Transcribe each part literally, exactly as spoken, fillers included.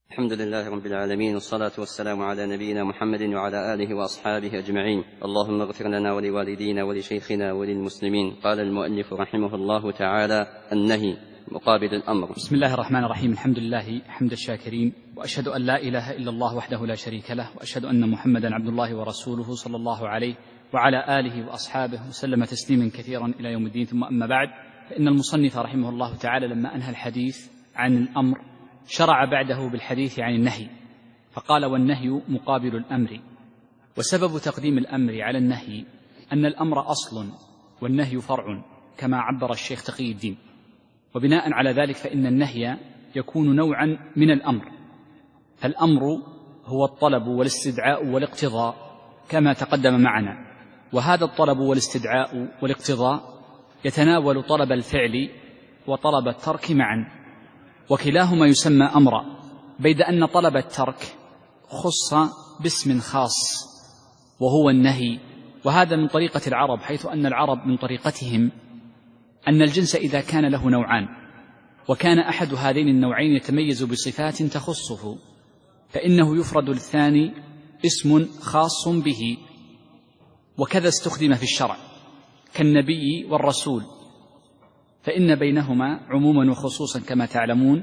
الحمد لله رب العالمين، والصلاة والسلام على نبينا محمد وعلى آله وأصحابه أجمعين. اللهم اغفر لنا ولوالدينا ولشيخنا وللمسلمين. قال المؤلف رحمه الله تعالى: النهي مقابل الأمر. بسم الله الرحمن الرحيم. الحمد لله حمد الشاكرين، وأشهد أن لا إله إلا الله وحده لا شريك له، وأشهد أن محمدا عبد الله ورسوله صلى الله عليه وعلى آله وأصحابه وسلم تسليما كثيرا إلى يوم الدين. ثم أما بعد، فإن المصنف رحمه الله تعالى لما أنهى الحديث عن الأمر شرع بعده بالحديث عن النهي، فقال: والنهي مقابل الأمر. وسبب تقديم الأمر على النهي أن الأمر أصل والنهي فرع، كما عبر الشيخ تقي الدين. وبناء على ذلك فإن النهي يكون نوعا من الأمر، فالأمر هو الطلب والاستدعاء والاقتضاء كما تقدم معنا، وهذا الطلب والاستدعاء والاقتضاء يتناول طلب الفعل وطلب الترك معا، وكلاهما يسمى أمرا، بيد أن طلب الترك خص باسم خاص وهو النهي. وهذا من طريقة العرب، حيث أن العرب من طريقتهم أن الجنس إذا كان له نوعان وكان أحد هذين النوعين يتميز بصفات تخصه، فإنه يفرد الثاني اسم خاص به. وكذا استخدم في الشرع كالنبي والرسول، فإن بينهما عموما وخصوصا كما تعلمون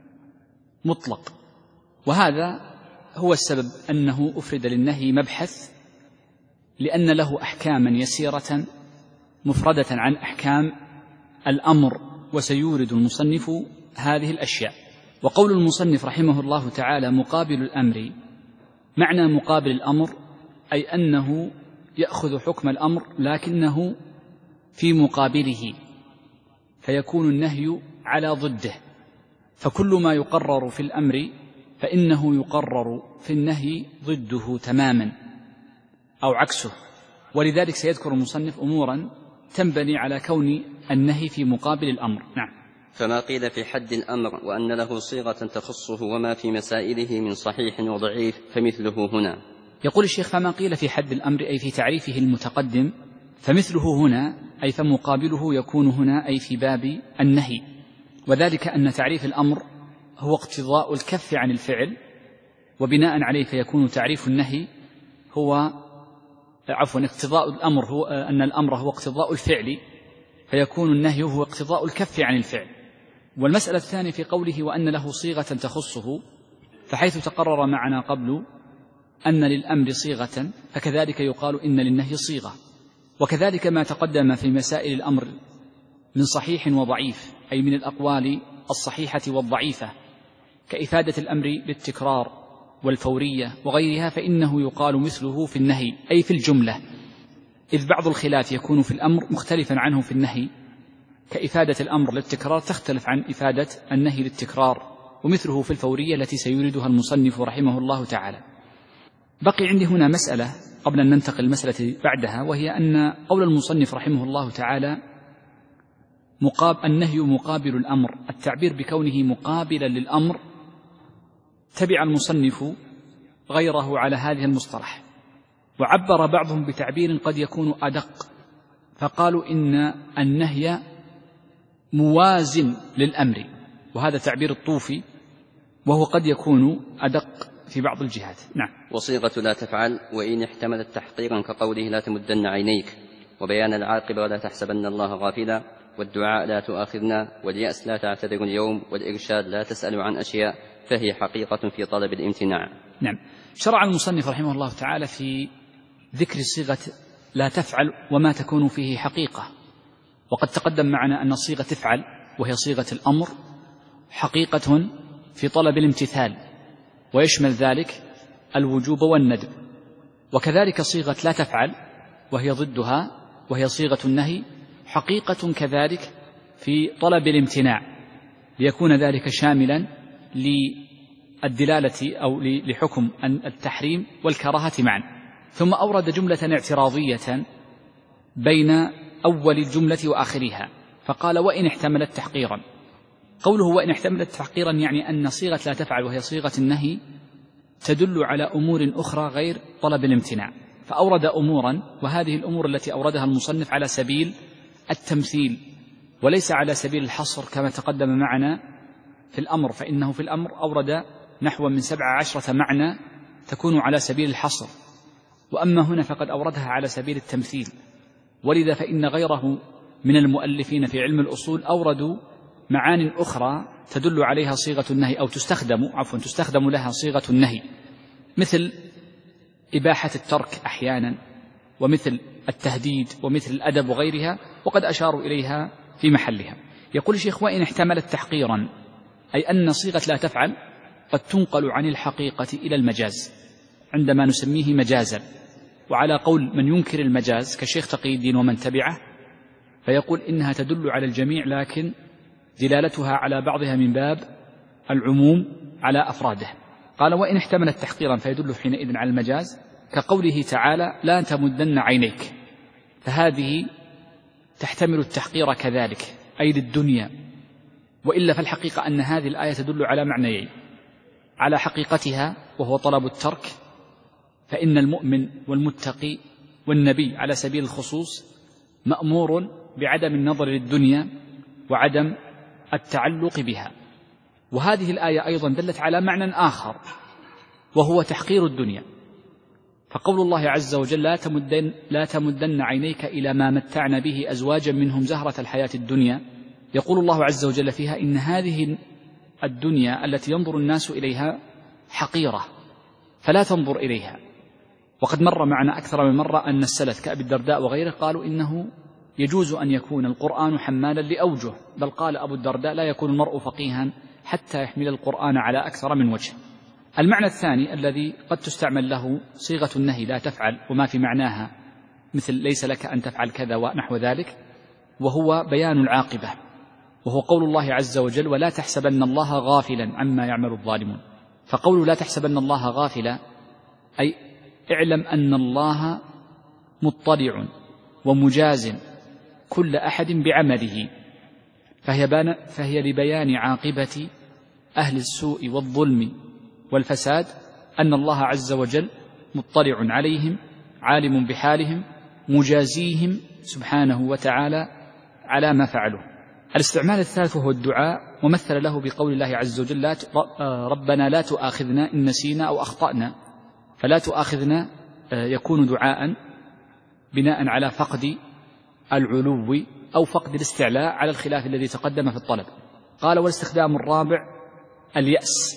مطلق. وهذا هو السبب أنه أفرد للنهي مبحث، لأن له أحكاما يسيرة مفردة عن أحكام الأمر، وسيورد المصنف هذه الأشياء. وقول المصنف رحمه الله تعالى مقابل الأمر، معنى مقابل الأمر أي أنه يأخذ حكم الأمر لكنه في مقابله، فيكون النهي على ضده. فكل ما يقرر في الأمر فإنه يقرر في النهي ضده تماما أو عكسه. ولذلك سيذكر المصنف أمورا تنبني على كون النهي في مقابل الأمر. نعم. فما قيل في حد الأمر وأن له صيغة تخصه وما في مسائله من صحيح وضعيف فمثله هنا. يقول الشيخ: فما قيل في حد الأمر أي في تعريفه المتقدم، فمثله هنا أي فمقابله يكون هنا أي في باب النهي. وذلك أن تعريف الأمر هو اقتضاء الكف عن الفعل، وبناء عليه فيكون تعريف النهي هو عفوا اقتضاء الأمر هو أن الأمر هو اقتضاء الفعل، فيكون النهي هو اقتضاء الكف عن الفعل. والمسألة الثانية في قوله وأن له صيغة تخصه، فحيث تقرر معنا قبل أن للأمر صيغة، فكذلك يقال إن للنهي صيغة. وكذلك ما تقدم في مسائل الأمر من صحيح وضعيف، أي من الأقوال الصحيحة والضعيفة، كإفادة الأمر للتكرار والفورية وغيرها، فإنه يقال مثله في النهي أي في الجملة، إذ بعض الخلاف يكون في الأمر مختلفا عنه في النهي، كإفادة الأمر للتكرار تختلف عن إفادة النهي للتكرار، ومثله في الفورية التي سيوردها المصنف رحمه الله تعالى. بقي عندي هنا مسألة قبل أن ننتقل المسألة بعدها، وهي أن قول المصنف رحمه الله تعالى مقاب النهي مقابل الأمر، التعبير بكونه مقابلا للأمر تبع المصنف غيره على هذه المصطلح، وعبر بعضهم بتعبير قد يكون أدق، فقالوا إن النهي موازن للأمر، وهذا تعبير الطوفي، وهو قد يكون أدق في بعض الجهات. نعم. وصيغة لا تفعل وإن احتملت تحقيرا كقوله لا تمدن عينيك، وبيان العاقبة ولا تحسبن الله غافلا، والدعاء لا تؤاخذنا، واليأس لا تعتذر اليوم، والإرشاد لا تسأل عن أشياء، فهي حقيقة في طلب الامتناع. نعم. شرع المصنف رحمه الله تعالى في ذكر صيغة لا تفعل وما تكون فيه حقيقة. وقد تقدم معنا أن صيغة تفعل وهي صيغة الأمر حقيقة في طلب الامتثال، ويشمل ذلك الوجوب والندب. وكذلك صيغة لا تفعل وهي ضدها وهي صيغة النهي حقيقة كذلك في طلب الامتناع، ليكون ذلك شاملا للدلالة أو لحكم التحريم والكراهة معا. ثم أورد جملة اعتراضية بين أول الجملة وآخرها، فقال وإن احتملت تحقيرا. قوله وإن احتملت تحقيرا يعني أن صيغة لا تفعل وهي صيغة النهي تدل على أمور أخرى غير طلب الامتناع، فأورد أمورا، وهذه الأمور التي أوردها المصنف على سبيل التمثيل وليس على سبيل الحصر كما تقدم معنا في الأمر، فإنه في الأمر أورد نحو من سبع عشرة معنى تكون على سبيل الحصر، وأما هنا فقد أوردها على سبيل التمثيل، ولذا فإن غيره من المؤلفين في علم الأصول أوردوا معان أخرى تدل عليها صيغة النهي أو تستخدم عفوا تستخدم لها صيغة النهي، مثل إباحة الترك أحيانا، ومثل التهديد، ومثل الأدب وغيرها، وقد أشاروا إليها في محلها. يقول الشيخ: وإن احتملت تحقيرا، أي أن صيغة لا تفعل قد تنقل عن الحقيقة إلى المجاز عندما نسميه مجازا، وعلى قول من ينكر المجاز كالشيخ تقي الدين ومن تبعه فيقول إنها تدل على الجميع، لكن دلالتها على بعضها من باب العموم على أفراده. قال: وإن احتملت تحقيرا فيدل حينئذ على المجاز، كقوله تعالى: لا تمدن عينيك، فهذه تحتمل التحقير كذلك، أي للدنيا. وإلا فالحقيقة أن هذه الآية تدل على معنيين: على حقيقتها وهو طلب الترك، فإن المؤمن والمتقي والنبي على سبيل الخصوص مأمور بعدم النظر للدنيا وعدم التعلق بها. وهذه الآية أيضا دلت على معنى آخر وهو تحقير الدنيا، فقول الله عز وجل: لا تمدن, لا تمدن عينيك إلى ما متعنا به أزواجا منهم زهرة الحياة الدنيا، يقول الله عز وجل فيها إن هذه الدنيا التي ينظر الناس إليها حقيرة فلا تنظر إليها. وقد مر معنا أكثر من مرة أن السلف كأبي الدرداء وغيره قالوا إنه يجوز أن يكون القرآن حمالا لأوجه، بل قال أبو الدرداء: لا يكون المرء فقيها حتى يحمل القرآن على أكثر من وجه. المعنى الثاني الذي قد تستعمل له صيغة النهي لا تفعل وما في معناها، مثل ليس لك أن تفعل كذا ونحو ذلك، وهو بيان العاقبة، وهو قول الله عز وجل: ولا تحسبن الله غافلا عما يعمل الظالمون. فقول لا تحسبن الله غافلا أي اعلم أن الله مطلع ومجاز كل أحد بعمله، فهي, فهي لبيان عاقبة أهل السوء والظلم والفساد، أن الله عز وجل مطلع عليهم عالم بحالهم مجازيهم سبحانه وتعالى على ما فعلوا. الاستعمال الثالث هو الدعاء، ومثل له بقول الله عز وجل: لا ربنا لا تؤاخذنا إن نسينا أو أخطأنا. فلا تؤاخذنا يكون دعاء بناء على فقد العلو أو فقد الاستعلاء على الخلاف الذي تقدم في الطلب. قال: والاستخدام الرابع اليأس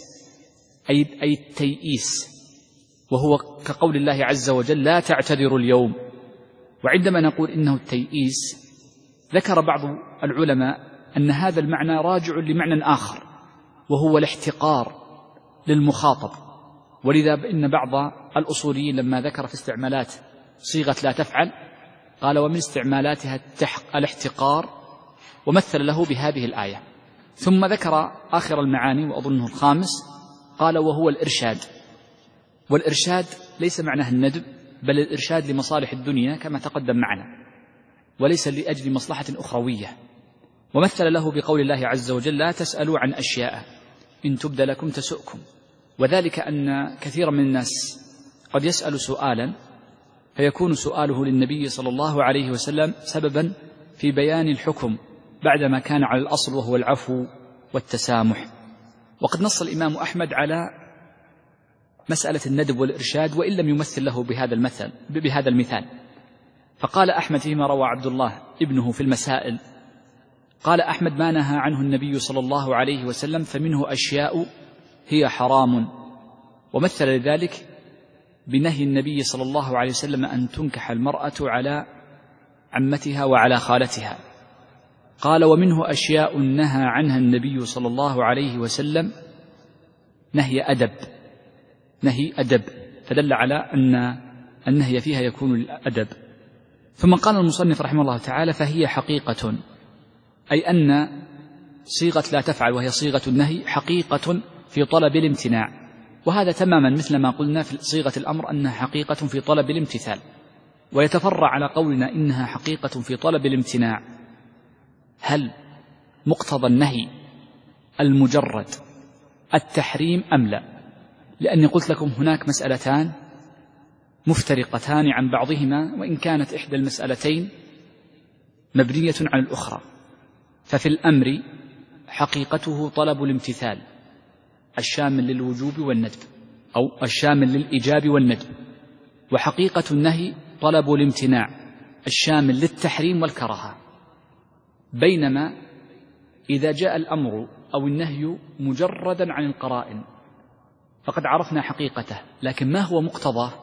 أي التيئيس، وهو كقول الله عز وجل: لا تعتذروا اليوم. وعندما نقول إنه التيئيس ذكر بعض العلماء أن هذا المعنى راجع لمعنى آخر وهو الاحتقار للمخاطب، ولذا إن بعض الأصوليين لما ذكر في استعمالات صيغة لا تفعل قال: ومن استعمالاتها الاحتقار، ومثل له بهذه الآية. ثم ذكر آخر المعاني وأظنه الخامس، قال: وهو الإرشاد. والإرشاد ليس معناه الندب، بل الإرشاد لمصالح الدنيا كما تقدم معنا، وليس لأجل مصلحة أخروية. ومثل له بقول الله عز وجل: لا تسألوا عن أشياء إن تبد لكم تسؤكم. وذلك أن كثيرا من الناس قد يسأل سؤالا فيكون سؤاله للنبي صلى الله عليه وسلم سببا في بيان الحكم بعدما كان على الأصل وهو العفو والتسامح. وقد نص الإمام أحمد على مسألة الندب والإرشاد وإن لم يمثل له بهذا المثل بهذا المثال. فقال أحمد فيما روى عبد الله ابنه في المسائل، قال أحمد: ما نهى عنه النبي صلى الله عليه وسلم فمنه أشياء هي حرام. ومثل لذلك بنهي النبي صلى الله عليه وسلم أن تنكح المرأة على عمتها وعلى خالتها. قال: ومنه أشياء نهى عنها النبي صلى الله عليه وسلم نهي أدب نهي أدب فدل على أن النهي فيها يكون الأدب. ثم قال المصنف رحمه الله تعالى: فهي حقيقة، أي أن صيغة لا تفعل وهي صيغة النهي حقيقة في طلب الامتناع، وهذا تماما مثل ما قلنا في صيغة الأمر أنها حقيقة في طلب الامتثال. ويتفرع على قولنا إنها حقيقة في طلب الامتناع، هل مقتضى النهي المجرد التحريم أم لا؟ لأني قلت لكم هناك مسألتان مفترقتان عن بعضهما، وإن كانت إحدى المسألتين مبنية على الأخرى. ففي الأمر حقيقته طلب الامتثال، الشامل للوجوب والندب أو الشامل للإيجاب والندب، وحقيقة النهي طلب الامتناع الشامل للتحريم والكراهة. بينما إذا جاء الأمر أو النهي مجردا عن القرائن فقد عرفنا حقيقته، لكن ما هو مقتضاه؟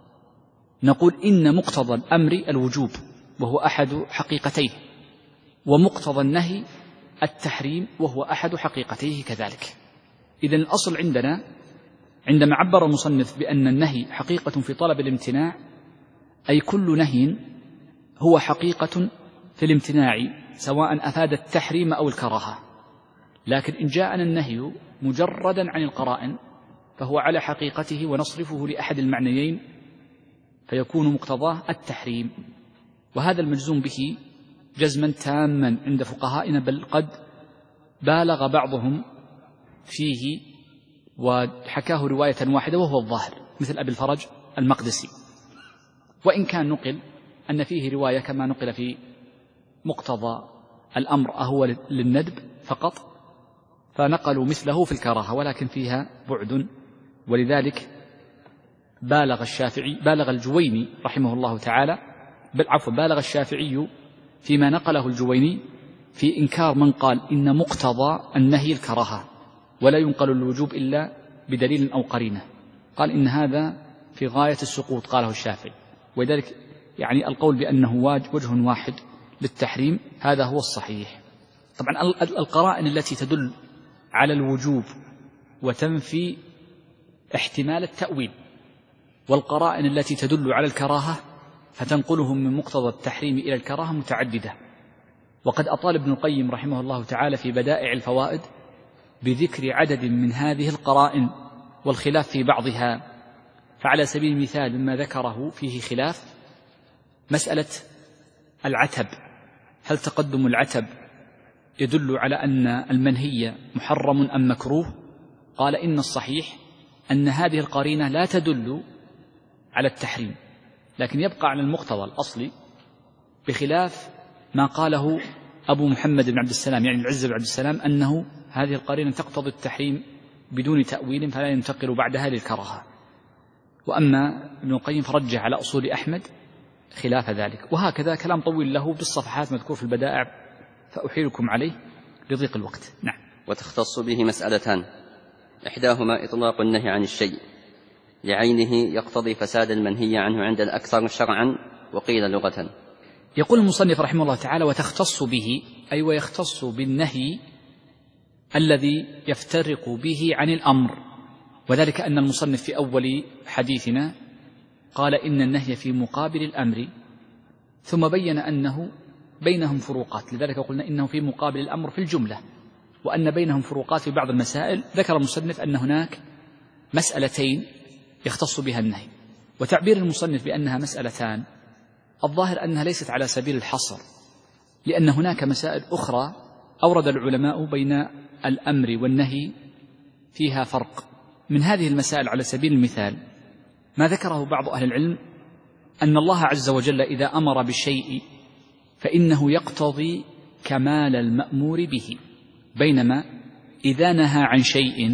نقول إن مقتضى الأمر الوجوب وهو أحد حقيقتيه، ومقتضى النهي التحريم وهو أحد حقيقتيه كذلك. إذن الأصل عندنا عندما عبر المصنف بأن النهي حقيقة في طلب الامتناع، أي كل نهي هو حقيقة في الامتناع سواء أفاد التحريم أو الكراهة. لكن إن جاءنا النهي مجردا عن القرائن فهو على حقيقته ونصرفه لأحد المعنيين فيكون مقتضاه التحريم، وهذا المجزوم به جزما تاما عند فقهائنا، بل قد بالغ بعضهم فيه وحكاه رواية واحدة وهو الظاهر مثل أبي الفرج المقدسي، وإن كان نقل أن فيه رواية كما نقل في مقتضى الأمر أهو للندب فقط، فنقلوا مثله في الكراهة ولكن فيها بعد. ولذلك بالغ الشافعي بالغ الجويني رحمه الله تعالى بل عفوا بالغ الشافعي فيما نقله الجويني في إنكار من قال إن مقتضى النهي الكراهة ولا ينقل الوجوب إلا بدليل أو قرينة، قال إن هذا في غاية السقوط قاله الشافعي. ولذلك يعني القول بأنه وجه واحد للتحريم هذا هو الصحيح. طبعا القرائن التي تدل على الوجوب وتنفي احتمال التأويل، والقرائن التي تدل على الكراهة فتنقلهم من مقتضى التحريم إلى الكراهة متعددة. وقد أطال ابن القيم رحمه الله تعالى في بدائع الفوائد بذكر عدد من هذه القرائن والخلاف في بعضها. فعلى سبيل المثال مما ذكره فيه خلاف مسألة العتب، هل تقدم العتب يدل على أن المنهي محرم أم مكروه؟ قال إن الصحيح أن هذه القرينة لا تدل على التحريم، لكن يبقى على المقتضى الأصلي، بخلاف ما قاله أبو محمد بن عبد السلام يعني العز بن عبد السلام أنه هذه القرينة تقتضي التحريم بدون تأويل فلا ينتقل بعدها للكراهة. وأما ابن القيم فرجع على أصول أحمد خلاف ذلك. وهكذا كلام طويل له بالصفحات مذكور في البدائع فأحيلكم عليه لضيق الوقت. نعم. وتختص به مسألتان، إحداهما إطلاق النهي عن الشيء لعينه يقتضي فساد المنهي عنه عند الأكثر شرعا وقيل لغة. يقول المصنف رحمه الله تعالى وتختص به أي ويختص بالنهي الذي يفترق به عن الأمر، وذلك أن المصنف في أول حديثنا قال إن النهي في مقابل الأمر، ثم بين أنه بينهم فروقات، لذلك قلنا إنه في مقابل الأمر في الجملة، وأن بينهم فروقات في بعض المسائل. ذكر المصنف أن هناك مسألتين يختص بها النهي، وتعبير المصنف بأنها مسألتان الظاهر أنها ليست على سبيل الحصر، لأن هناك مسائل أخرى أورد العلماء بين الأمر والنهي فيها فرق. من هذه المسائل على سبيل المثال ما ذكره بعض أهل العلم أن الله عز وجل إذا أمر بالشيء فإنه يقتضي كمال المأمور به، بينما إذا نهى عن شيء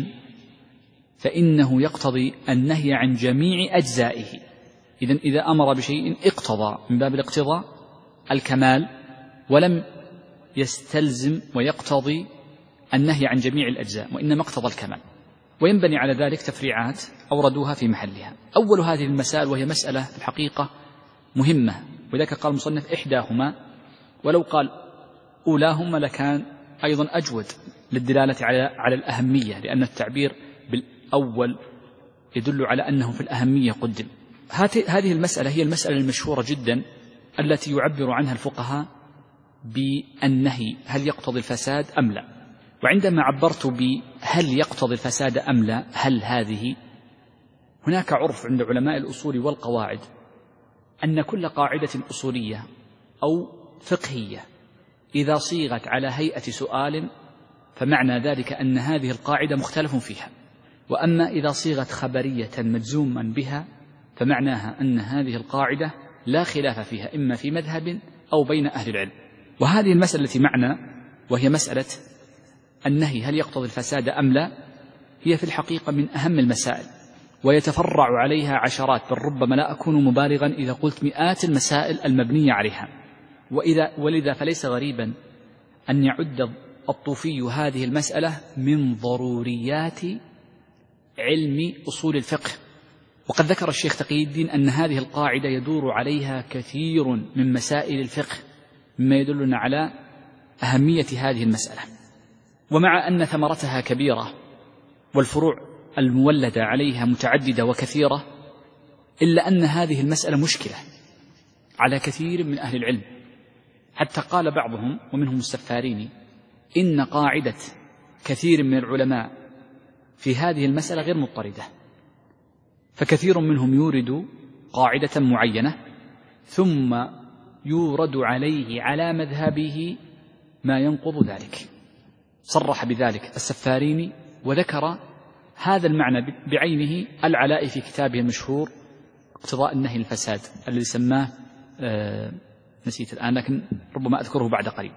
فإنه يقتضي النهي عن جميع أجزائه. إذن إذا أمر بشيء اقتضى من باب الاقتضاء الكمال ولم يستلزم ويقتضي النهي عن جميع الأجزاء، وإنما اقتضى الكمال. وينبني على ذلك تفريعات أوردوها في محلها. أول هذه المسائل وهي مسألة في الحقيقة مهمة، وذلك قال المصنف إحداهما، ولو قال أولاهما لكان أيضا أجود للدلالة على على الأهمية، لأن التعبير بالأول يدل على أنه في الأهمية قدم. هذه المسألة هي المسألة المشهورة جدا التي يعبر عنها الفقهاء بالنهي هل يقتضي الفساد أم لا. وعندما عبرت بهل يقتضي الفساد أم لا، هل هذه هناك عرف عند علماء الأصول والقواعد أن كل قاعدة أصولية أو فقهية إذا صيغت على هيئة سؤال فمعنى ذلك أن هذه القاعدة مختلف فيها، وأما إذا صيغت خبرية مجزوما بها فمعناها أن هذه القاعدة لا خلاف فيها إما في مذهب أو بين أهل العلم. وهذه المسألة التي معنا وهي مسألة النهي هل يقتضي الفساد أم لا، هي في الحقيقة من أهم المسائل، ويتفرع عليها عشرات، بل ربما لا أكون مبالغا إذا قلت مئات المسائل المبنية عليها. وإذا ولذا فليس غريبا أن يعد الطوفي هذه المسألة من ضروريات علم أصول الفقه. وقد ذكر الشيخ تقي الدين أن هذه القاعدة يدور عليها كثير من مسائل الفقه، مما يدلنا على أهمية هذه المسألة. ومع أن ثمرتها كبيرة والفروع المولدة عليها متعددة وكثيرة، إلا أن هذه المسألة مشكلة على كثير من أهل العلم، حتى قال بعضهم ومنهم السفاريني إن قاعدة كثير من العلماء في هذه المسألة غير مضطردة، فكثير منهم يورد قاعدة معينة ثم يورد عليه على مذهبه ما ينقض ذلك. صرح بذلك السفاريني وذكر هذا المعنى بعينه العلاء في كتابه المشهور اقتضاء النهي الفساد الذي سماه آه نسيت الآن لكن ربما أذكره بعد قريب.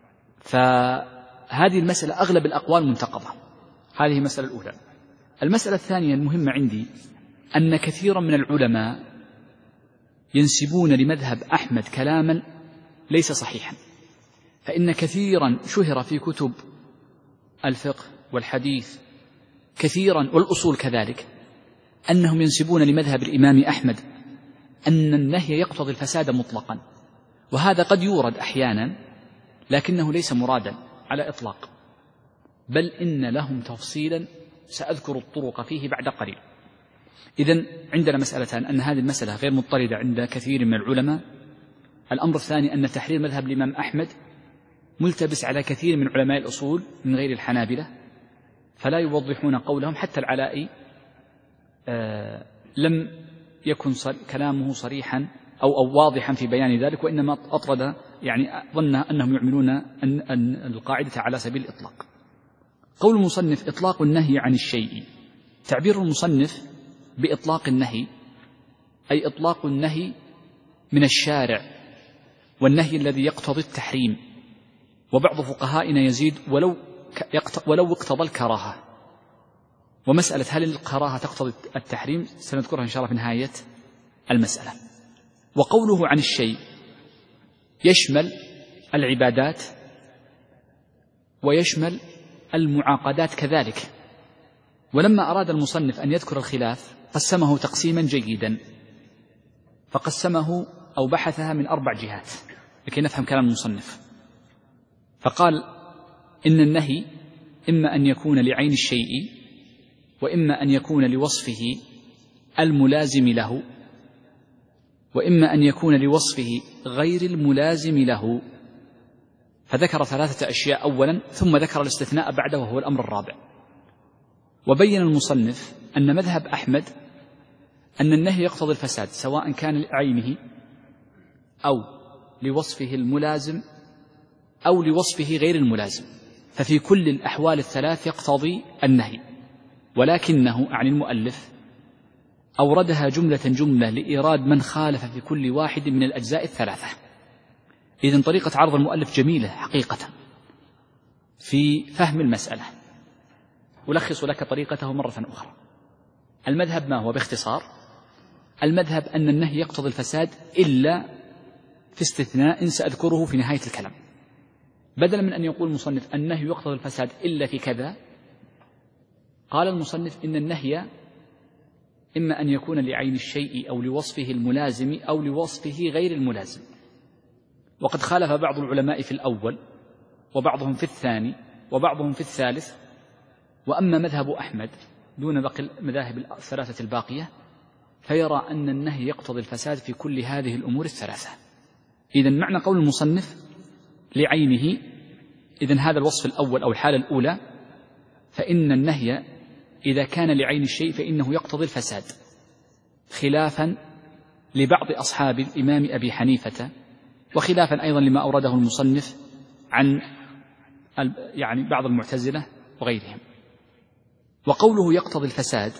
فهذه المسألة أغلب الأقوال منتقضة. هذه المسألة الأولى. المسألة الثانية المهمة عندي أن كثيرا من العلماء ينسبون لمذهب أحمد كلاما ليس صحيحا، فإن كثيرا شهر في كتب الفقه والحديث كثيرا والأصول كذلك أنهم ينسبون لمذهب الإمام أحمد أن النهي يقتضي الفساد مطلقا، وهذا قد يورد أحيانا لكنه ليس مرادا على إطلاق، بل إن لهم تفصيلا سأذكر الطرق فيه بعد قليل. إذن عندنا مسألتان: أن هذه المسألة غير مضطردة عند كثير من العلماء. الأمر الثاني أن تحرير مذهب الإمام أحمد ملتبس على كثير من علماء الأصول من غير الحنابلة، فلا يوضحون قولهم. حتى العلائي آه لم يكن كلامه صريحا أو, أو واضحا في بيان ذلك، وإنما أطرد يعني ظن أنهم يعملون أن, أن القاعدة على سبيل الإطلاق. قول المصنف إطلاق النهي عن الشيء، تعبير المصنف بإطلاق النهي أي إطلاق النهي من الشارع، والنهي الذي يقتضي التحريم. وبعض فقهائنا يزيد ولو ولو اقتضى الكراهة. ومسألة هل الكراهة تقتضي التحريم سنذكرها إن شاء الله في نهاية المسألة. وقوله عن الشيء يشمل العبادات ويشمل المعاقدات كذلك. ولما أراد المصنف أن يذكر الخلاف قسمه تقسيما جيدا، فقسمه أو بحثها من أربع جهات لكي نفهم كلام المصنف. فقال إن النهي إما أن يكون لعين الشيء، وإما أن يكون لوصفه الملازم له، وإما أن يكون لوصفه غير الملازم له. فذكر ثلاثة أشياء أولا، ثم ذكر الاستثناء بعده وهو الأمر الرابع. وبين المصنف أن مذهب أحمد أن النهي يقتضي الفساد سواء كان لعينه أو لوصفه الملازم أو لوصفه غير الملازم، ففي كل الأحوال الثلاث يقتضي النهي. ولكنه عن المؤلف أوردها جملة جملة لإيراد من خالف في كل واحد من الأجزاء الثلاثة. إذن طريقة عرض المؤلف جميلة حقيقة في فهم المسألة. ألخص لك طريقته مرة أخرى. المذهب ما هو باختصار؟ المذهب أن النهي يقتضي الفساد إلا في استثناء سأذكره في نهاية الكلام. بدلا من أن يقول المصنف النهي يقتضي الفساد إلا في كذا، قال المصنف إن النهي إما أن يكون لعين الشيء أو لوصفه الملازم أو لوصفه غير الملازم. وقد خالف بعض العلماء في الأول وبعضهم في الثاني وبعضهم في الثالث. وأما مذهب أحمد دون باقي المذاهب الثلاثة الباقية فيرى أن النهي يقتضي الفساد في كل هذه الأمور الثلاثة. إذن معنى قول المصنف لعينه، إذن هذا الوصف الأول أو الحالة الأولى، فإن النهي إذا كان لعين الشيء فإنه يقتضي الفساد، خلافا لبعض أصحاب الإمام أبي حنيفة، وخلافا أيضا لما أورده المصنف عن يعني بعض المعتزلة وغيرهم. وقوله يقتضي الفساد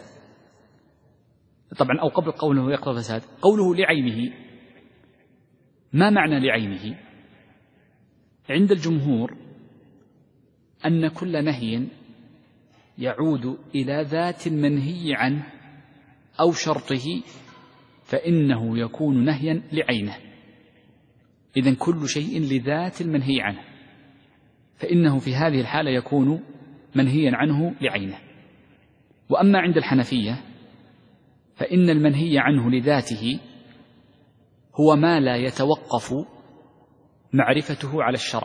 طبعا، أو قبل قوله يقتضي الفساد قوله لعينه، ما معنى لعينه؟ عند الجمهور أن كل نهي يعود إلى ذات المنهي عنه أو شرطه فإنه يكون نهيا لعينه. إذن كل شيء لذات المنهي عنه فإنه في هذه الحالة يكون منهيا عنه لعينه. وأما عند الحنفية فإن المنهي عنه لذاته هو ما لا يتوقف معرفته على الشرع،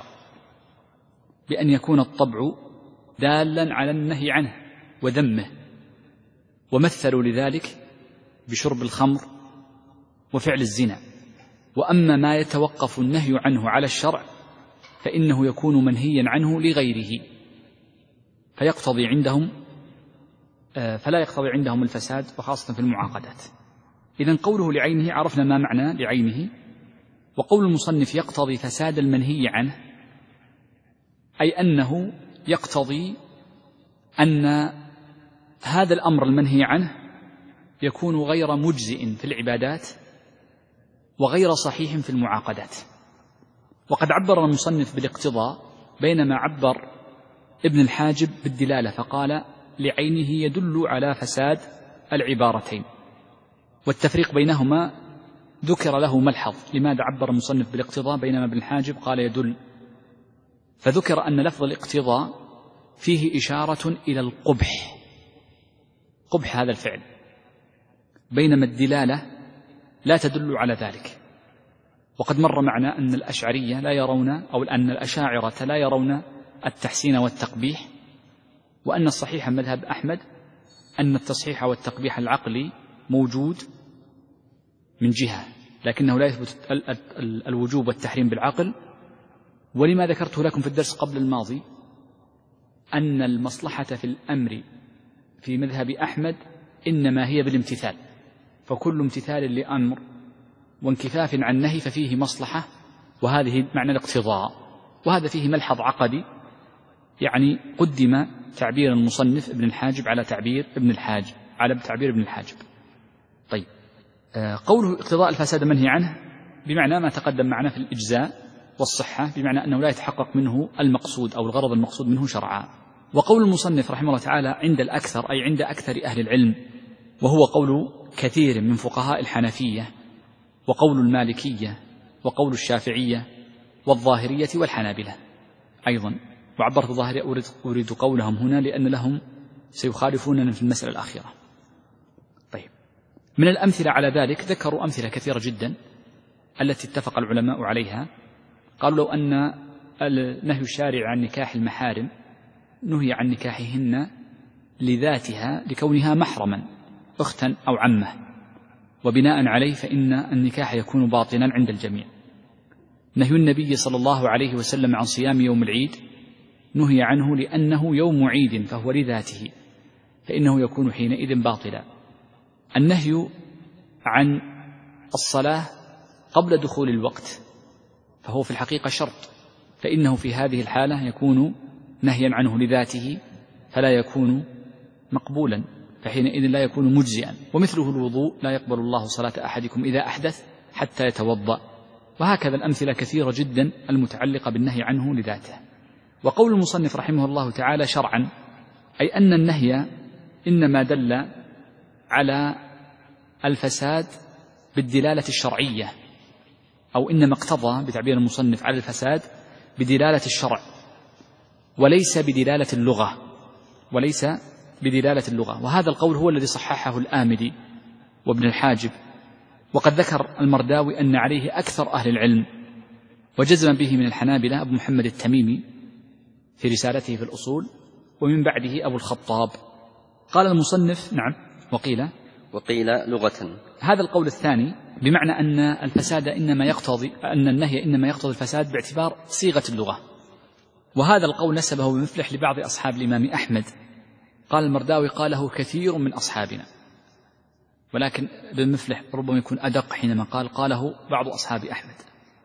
بأن يكون الطبع دالا على النهي عنه وذمه، ومثلوا لذلك بشرب الخمر وفعل الزنا. وأما ما يتوقف النهي عنه على الشرع فإنه يكون منهيا عنه لغيره، فيقتضي عندهم فلا يقتضي عندهم الفساد، وخاصة في المعاقدات. إذن قوله لعينه عرفنا ما معنى لعينه. وقول المصنف يقتضي فساد المنهي عنه أي أنه يقتضي أن هذا الأمر المنهي عنه يكون غير مجزئ في العبادات وغير صحيح في المعاقدات. وقد عبر المصنف بالاقتضاء بينما عبر ابن الحاجب بالدلالة فقال لعينه يدل على فساد العبارتين، والتفريق بينهما ذكر له ملحظ. لماذا عبر المصنف بالاقتضاء بينما ابن الحاجب قال يدل؟ فذكر أن لفظ الاقتضاء فيه إشارة إلى القبح، قبح هذا الفعل، بينما الدلالة لا تدل على ذلك. وقد مر معنا أن الأشعرية لا يرون أو أن الأشاعرة لا يرون التحسين والتقبيح، وأن الصحيح مذهب أحمد أن التصحيح والتقبيح العقلي موجود من جهة، لكنه لا يثبت الوجوب والتحريم بالعقل. ولما ذكرته لكم في الدرس قبل الماضي أن المصلحة في الأمر في مذهب أحمد إنما هي بالامتثال، فكل امتثال لأمر وانكفاف عن نهي ففيه مصلحة، وهذه معنى الاقتضاء. وهذا فيه ملحظ عقدي، يعني قدم تعبير المصنف ابن الحاجب على تعبير ابن الحاجب على تعبير ابن الحاجب. طيب، قوله اقتضاء الفساد منهي عنه بمعنى ما تقدم معنا في الإجزاء والصحة، بمعنى أنه لا يتحقق منه المقصود أو الغرض المقصود منه شرعا. وقول المصنف رحمه الله تعالى عند الأكثر أي عند أكثر أهل العلم، وهو قول كثير من فقهاء الحنفية وقول المالكية وقول الشافعية والظاهرية والحنابلة أيضا. وعبرت الظاهرية أريد, أريد قولهم هنا لأن لهم سيخالفوننا في المسألة الأخيرة. طيب، من الأمثلة على ذلك ذكروا أمثلة كثيرة جدا التي اتفق العلماء عليها. قالوا لو أن نهي الشارع عن نكاح المحارم نهي عن نكاحهن لذاتها لكونها محرما أختا أو عمه، وبناء عليه فإن النكاح يكون باطلا عند الجميع. نهي النبي صلى الله عليه وسلم عن صيام يوم العيد نهي عنه لأنه يوم عيد فهو لذاته، فإنه يكون حينئذ باطلا. النهي عن الصلاة قبل دخول الوقت فهو في الحقيقة شرط، فإنه في هذه الحالة يكون نهيا عنه لذاته فلا يكون مقبولا، فحينئذ لا يكون مجزئا. ومثله الوضوء لا يقبل الله صلاة أحدكم إذا أحدث حتى يتوضأ. وهكذا الأمثلة كثيرة جدا المتعلقة بالنهي عنه لذاته. وقول المصنف رحمه الله تعالى شرعا أي أن النهي إنما دل على الفساد بالدلالة الشرعية، أو إنما اقتضى بتعبير المصنف على الفساد بدلالة الشرع وليس بدلالة اللغة وليس بدلالة اللغة. وهذا القول هو الذي صححه الآمدي وابن الحاجب، وقد ذكر المرداوي أن عليه أكثر أهل العلم، وجزم به من الحنابلة أبو محمد التميمي في رسالته في الأصول، ومن بعده أبو الخطاب. قال المصنف نعم وقيل وقيل لغة. هذا القول الثاني بمعنى أن الفساد إنما يقتضي أن النهي إنما يقتضي الفساد باعتبار صيغة اللغة. وهذا القول نسبه بمفلح لبعض أصحاب الإمام أحمد. قال المرداوي قاله كثير من أصحابنا، ولكن ابن مفلح ربما يكون أدق حينما قال قاله بعض أصحاب أحمد.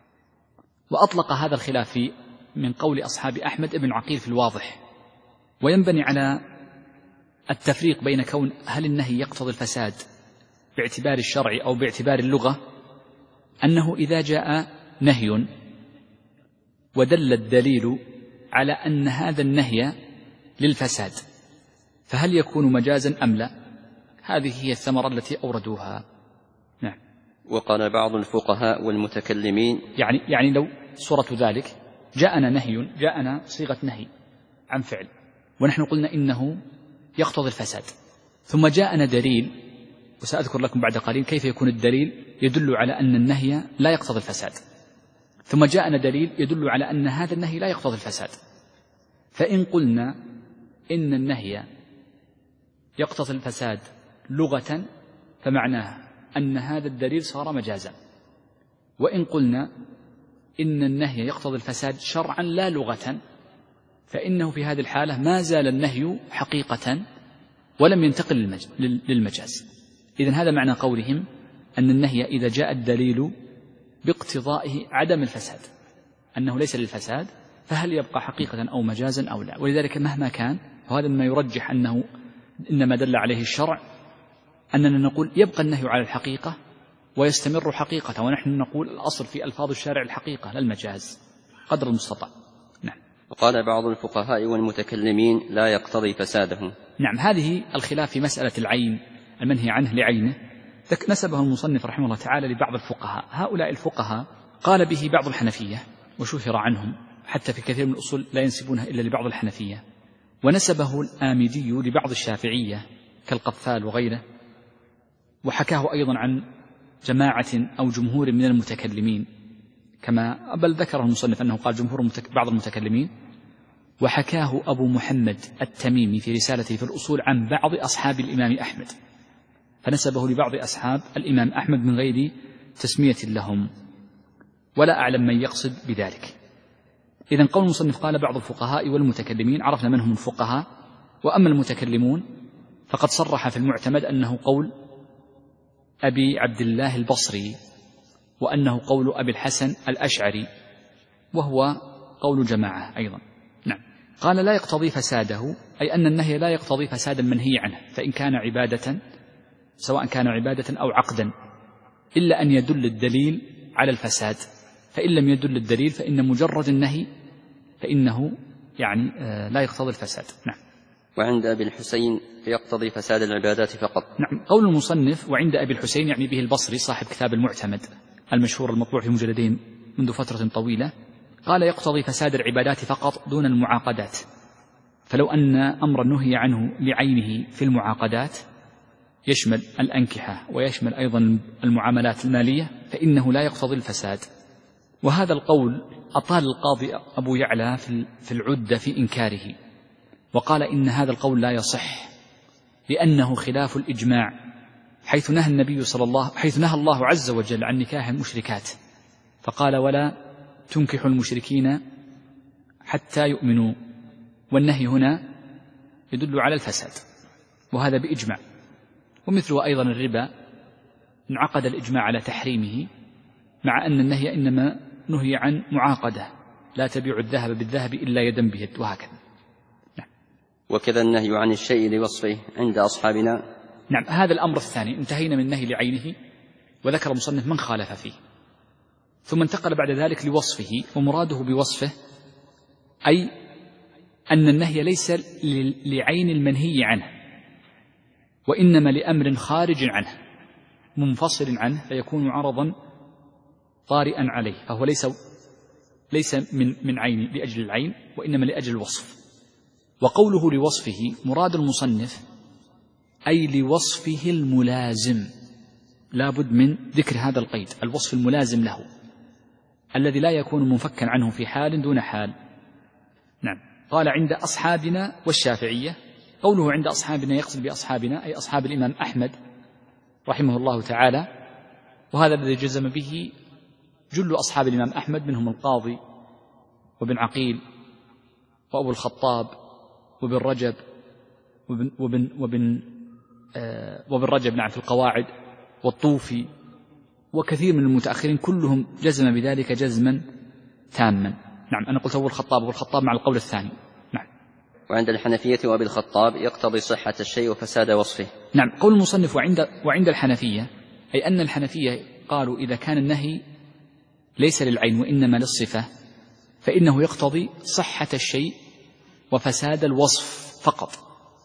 وأطلق هذا الخلاف من قول أصحاب أحمد ابن عقيل في الواضح، وينبني على التفريق بين كون هل النهي يقتضي الفساد باعتبار الشرع أو باعتبار اللغة، أنه إذا جاء نهي ودل الدليل على أن هذا النهي للفساد فهل يكون مجازا أم لا؟ هذه هي الثمرة التي أوردوها. نعم. وقال بعض الفقهاء والمتكلمين يعني, يعني لو صورة ذلك جاءنا نهي، جاءنا صيغة نهي عن فعل ونحن قلنا إنه يقتضي الفساد، ثم جاءنا دليل، وسأذكر لكم بعد قليل كيف يكون الدليل يدل على أن النهي لا يقتضي الفساد، ثم جاءنا دليل يدل على أن هذا النهي لا يقتضي الفساد. فإن قلنا إن النهي يقتضي الفساد لغة فمعناه أن هذا الدليل صار مجازا، وإن قلنا إن النهي يقتضي الفساد شرعا لا لغة فإنه في هذه الحالة ما زال النهي حقيقة ولم ينتقل للمجاز. إذن هذا معنى قولهم أن النهي إذا جاء الدليل باقتضائه عدم الفساد، أنه ليس للفساد، فهل يبقى حقيقة أو مجازا أو لا. ولذلك مهما كان، وهذا مما يرجح أنه إنما دل عليه الشرع، أننا نقول يبقى النهي على الحقيقة ويستمر حقيقة، ونحن نقول الأصل في ألفاظ الشارع الحقيقة لا المجاز قدر المستطاع. نعم. وقال بعض الفقهاء والمتكلمين لا يقتضي فساده. نعم. هذه الخلاف في مسألة العين المنهي عنه لعينه نسبه المصنف رحمه الله تعالى لبعض الفقهاء. هؤلاء الفقهاء قال به بعض الحنفية وشهر عنهم، حتى في كثير من الأصول لا ينسبونها إلا لبعض الحنفية، ونسبه الآمدي لبعض الشافعية كالقفال وغيره، وحكاه أيضا عن جماعة أو جمهور من المتكلمين، كما بل ذكره المصنف أنه قال جمهور بعض المتكلمين، وحكاه أبو محمد التميمي في رسالته في الأصول عن بعض أصحاب الإمام أحمد، فنسبه لبعض أصحاب الإمام أحمد من غير تسمية لهم، ولا أعلم من يقصد بذلك. إذن قول المصنف قال بعض الفقهاء والمتكلمين، عرفنا من هم الفقهاء. وأما المتكلمون فقد صرح في المعتمد أنه قول أبي عبد الله البصري، وأنه قول أبي الحسن الأشعري، وهو قول جماعة أيضا. نعم. قال لا يقتضي فساده، أي أن النهي لا يقتضي فساد المنهي عنه، فإن كان عبادة سواء كان عبادة أو عقدا، إلا أن يدل الدليل على الفساد، فإن لم يدل الدليل فإن مجرد النهي فإنه يعني لا يقتضي الفساد. نعم. وعند أبي الحسين يقتضي فساد العبادات فقط. نعم. قول المصنف وعند أبي الحسين يعني به البصري صاحب كتاب المعتمد المشهور المطبوع في مجلدين منذ فترة طويلة، قال يقتضي فساد العبادات فقط دون المعاقدات، فلو أن أمر نهي عنه لعينه في المعاقدات يشمل الأنكحة ويشمل أيضا المعاملات المالية فإنه لا يقتضي الفساد. وهذا القول أطال القاضي أبو يعلى في العدة في إنكاره، وقال إن هذا القول لا يصح لأنه خلاف الإجماع، حيث نهى النبي صلى الله حيث نهى الله عز وجل عن نكاح المشركات، فقال ولا تنكحوا المشركين حتى يؤمنوا، والنهي هنا يدل على الفساد، وهذا بإجماع. ومثله أيضا الربا انعقد الإجماع على تحريمه، مع أن النهي إنما نهي عن معاقدة، لا تبيع الذهب بالذهب إلا يدا بيد، وهكذا. نعم. وكذا النهي عن الشيء لوصفه عند أصحابنا. نعم. هذا الأمر الثاني، انتهينا من النهي لعينه وذكر المصنف من خالف فيه، ثم انتقل بعد ذلك لوصفه، ومراده بوصفه أي أن النهي ليس لعين المنهي عنه، وإنما لأمر خارج عنه منفصل عنه، فيكون عرضا طارئا عليه، فهو ليس ليس من من عين لأجل العين، وإنما لأجل الوصف. وقوله لوصفه مراد المصنف أي لوصفه الملازم، لا بد من ذكر هذا القيد، الوصف الملازم له الذي لا يكون منفكا عنه في حال دون حال. نعم. قال عند أصحابنا والشافعية، قوله عند أصحابنا يقصد بأصحابنا أي أصحاب الإمام أحمد رحمه الله تعالى، وهذا الذي جزم به جل أصحاب الإمام أحمد، منهم القاضي وابن عقيل وأبو الخطاب وابن رجب وابن, وابن, وابن, آه وابن رجب نعم في القواعد، والطوفي، وكثير من المتأخرين كلهم جزم بذلك جزما تاما. نعم. أنا قلت أبو الخطاب، أبو الخطاب مع القول الثاني. نعم. وعند الحنفية وأبي الخطاب يقتضي صحة الشيء وفساد وصفه. نعم. قول المصنف وعند, وعند الحنفية أي أن الحنفية قالوا إذا كان النهي ليس للعين وإنما للصفة فإنه يقتضي صحة الشيء وفساد الوصف فقط،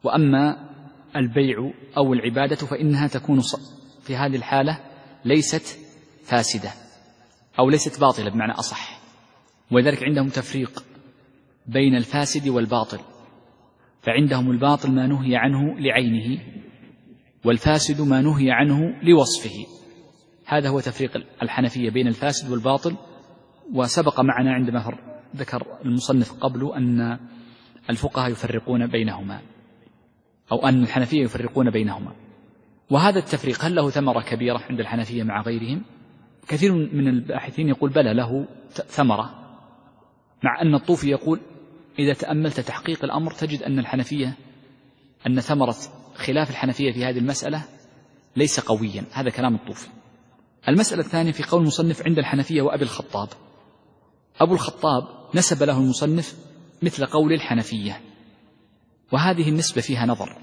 وأما البيع أو العبادة فإنها تكون في هذه الحالة ليست فاسدة أو ليست باطلة بمعنى أصح، ولذلك عندهم تفريق بين الفاسد والباطل، فعندهم الباطل ما نهي عنه لعينه، والفاسد ما نهي عنه لوصفه. هذا هو تفريق الحنفية بين الفاسد والباطل. وسبق معنا عندما ذكر المصنف قبل أن الفقهاء يفرقون بينهما، أو أن الحنفية يفرقون بينهما. وهذا التفريق هل له ثمرة كبيرة عند الحنفية مع غيرهم؟ كثير من الباحثين يقول بلى له ثمرة، مع أن الطوفي يقول إذا تأملت تحقيق الأمر تجد أن الحنفية أن ثمرة خلاف الحنفية في هذه المسألة ليس قويا. هذا كلام الطوفي. المسألة الثانية في قول المصنف عند الحنفية وأبي الخطاب. أبو الخطاب نسب له المصنف مثل قول الحنفية، وهذه النسبة فيها نظر،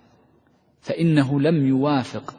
فإنه لم يوافق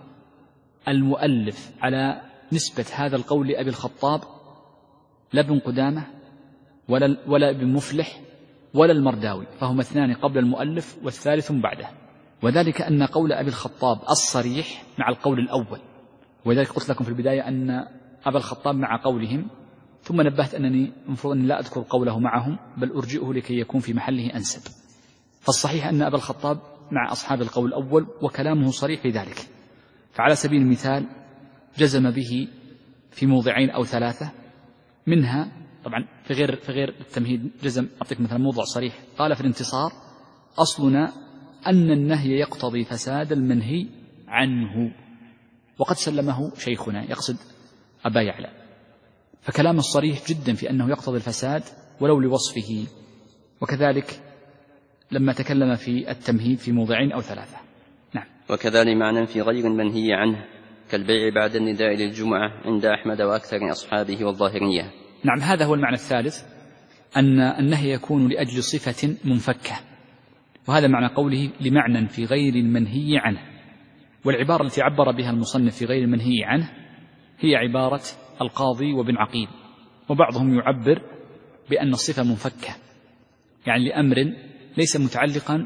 المؤلف على نسبة هذا القول لأبي الخطاب لا ابن قدامة ولا, ولا ابن مفلح ولا المرداوي، فهم اثنان قبل المؤلف والثالث بعده، وذلك أن قول أبي الخطاب الصريح مع القول الأول. وذلك قلت لكم في البداية أن أبا الخطاب مع قولهم، ثم نبهت أنني المفروض أن لا أذكر قوله معهم بل أرجئه لكي يكون في محله أنسب. فالصحيح أن أبا الخطاب مع أصحاب القول الأول وكلامه صريح في ذلك. فعلى سبيل المثال جزم به في موضعين أو ثلاثة، منها طبعا في غير, في غير التمهيد جزم. أعطيك مثلا موضع صريح، قال في الانتصار أصلنا أن النهي يقتضي فساد المنهي عنه، وقد سلمه شيخنا يقصد أبا يعلى. فكلام الصريح جدا في أنه يقتضي الفساد ولو لوصفه. وكذلك لما تكلم في التمهيد في موضعين أو ثلاثة. نعم. وكذلك معنى في غير المنهي عنه كالبيع بعد النداء للجمعة عند أحمد وأكثر أصحابه والظاهرية. نعم، هذا هو المعنى الثالث، أن النهي يكون لأجل صفة منفكة، وهذا معنى قوله لمعنى في غير المنهي عنه. والعبارة التي عبر بها المصنف في غير المنهي عنه هي عبارة القاضي وابن عقيل، وبعضهم يعبر بأن الصفة منفكة، يعني لأمر ليس متعلقا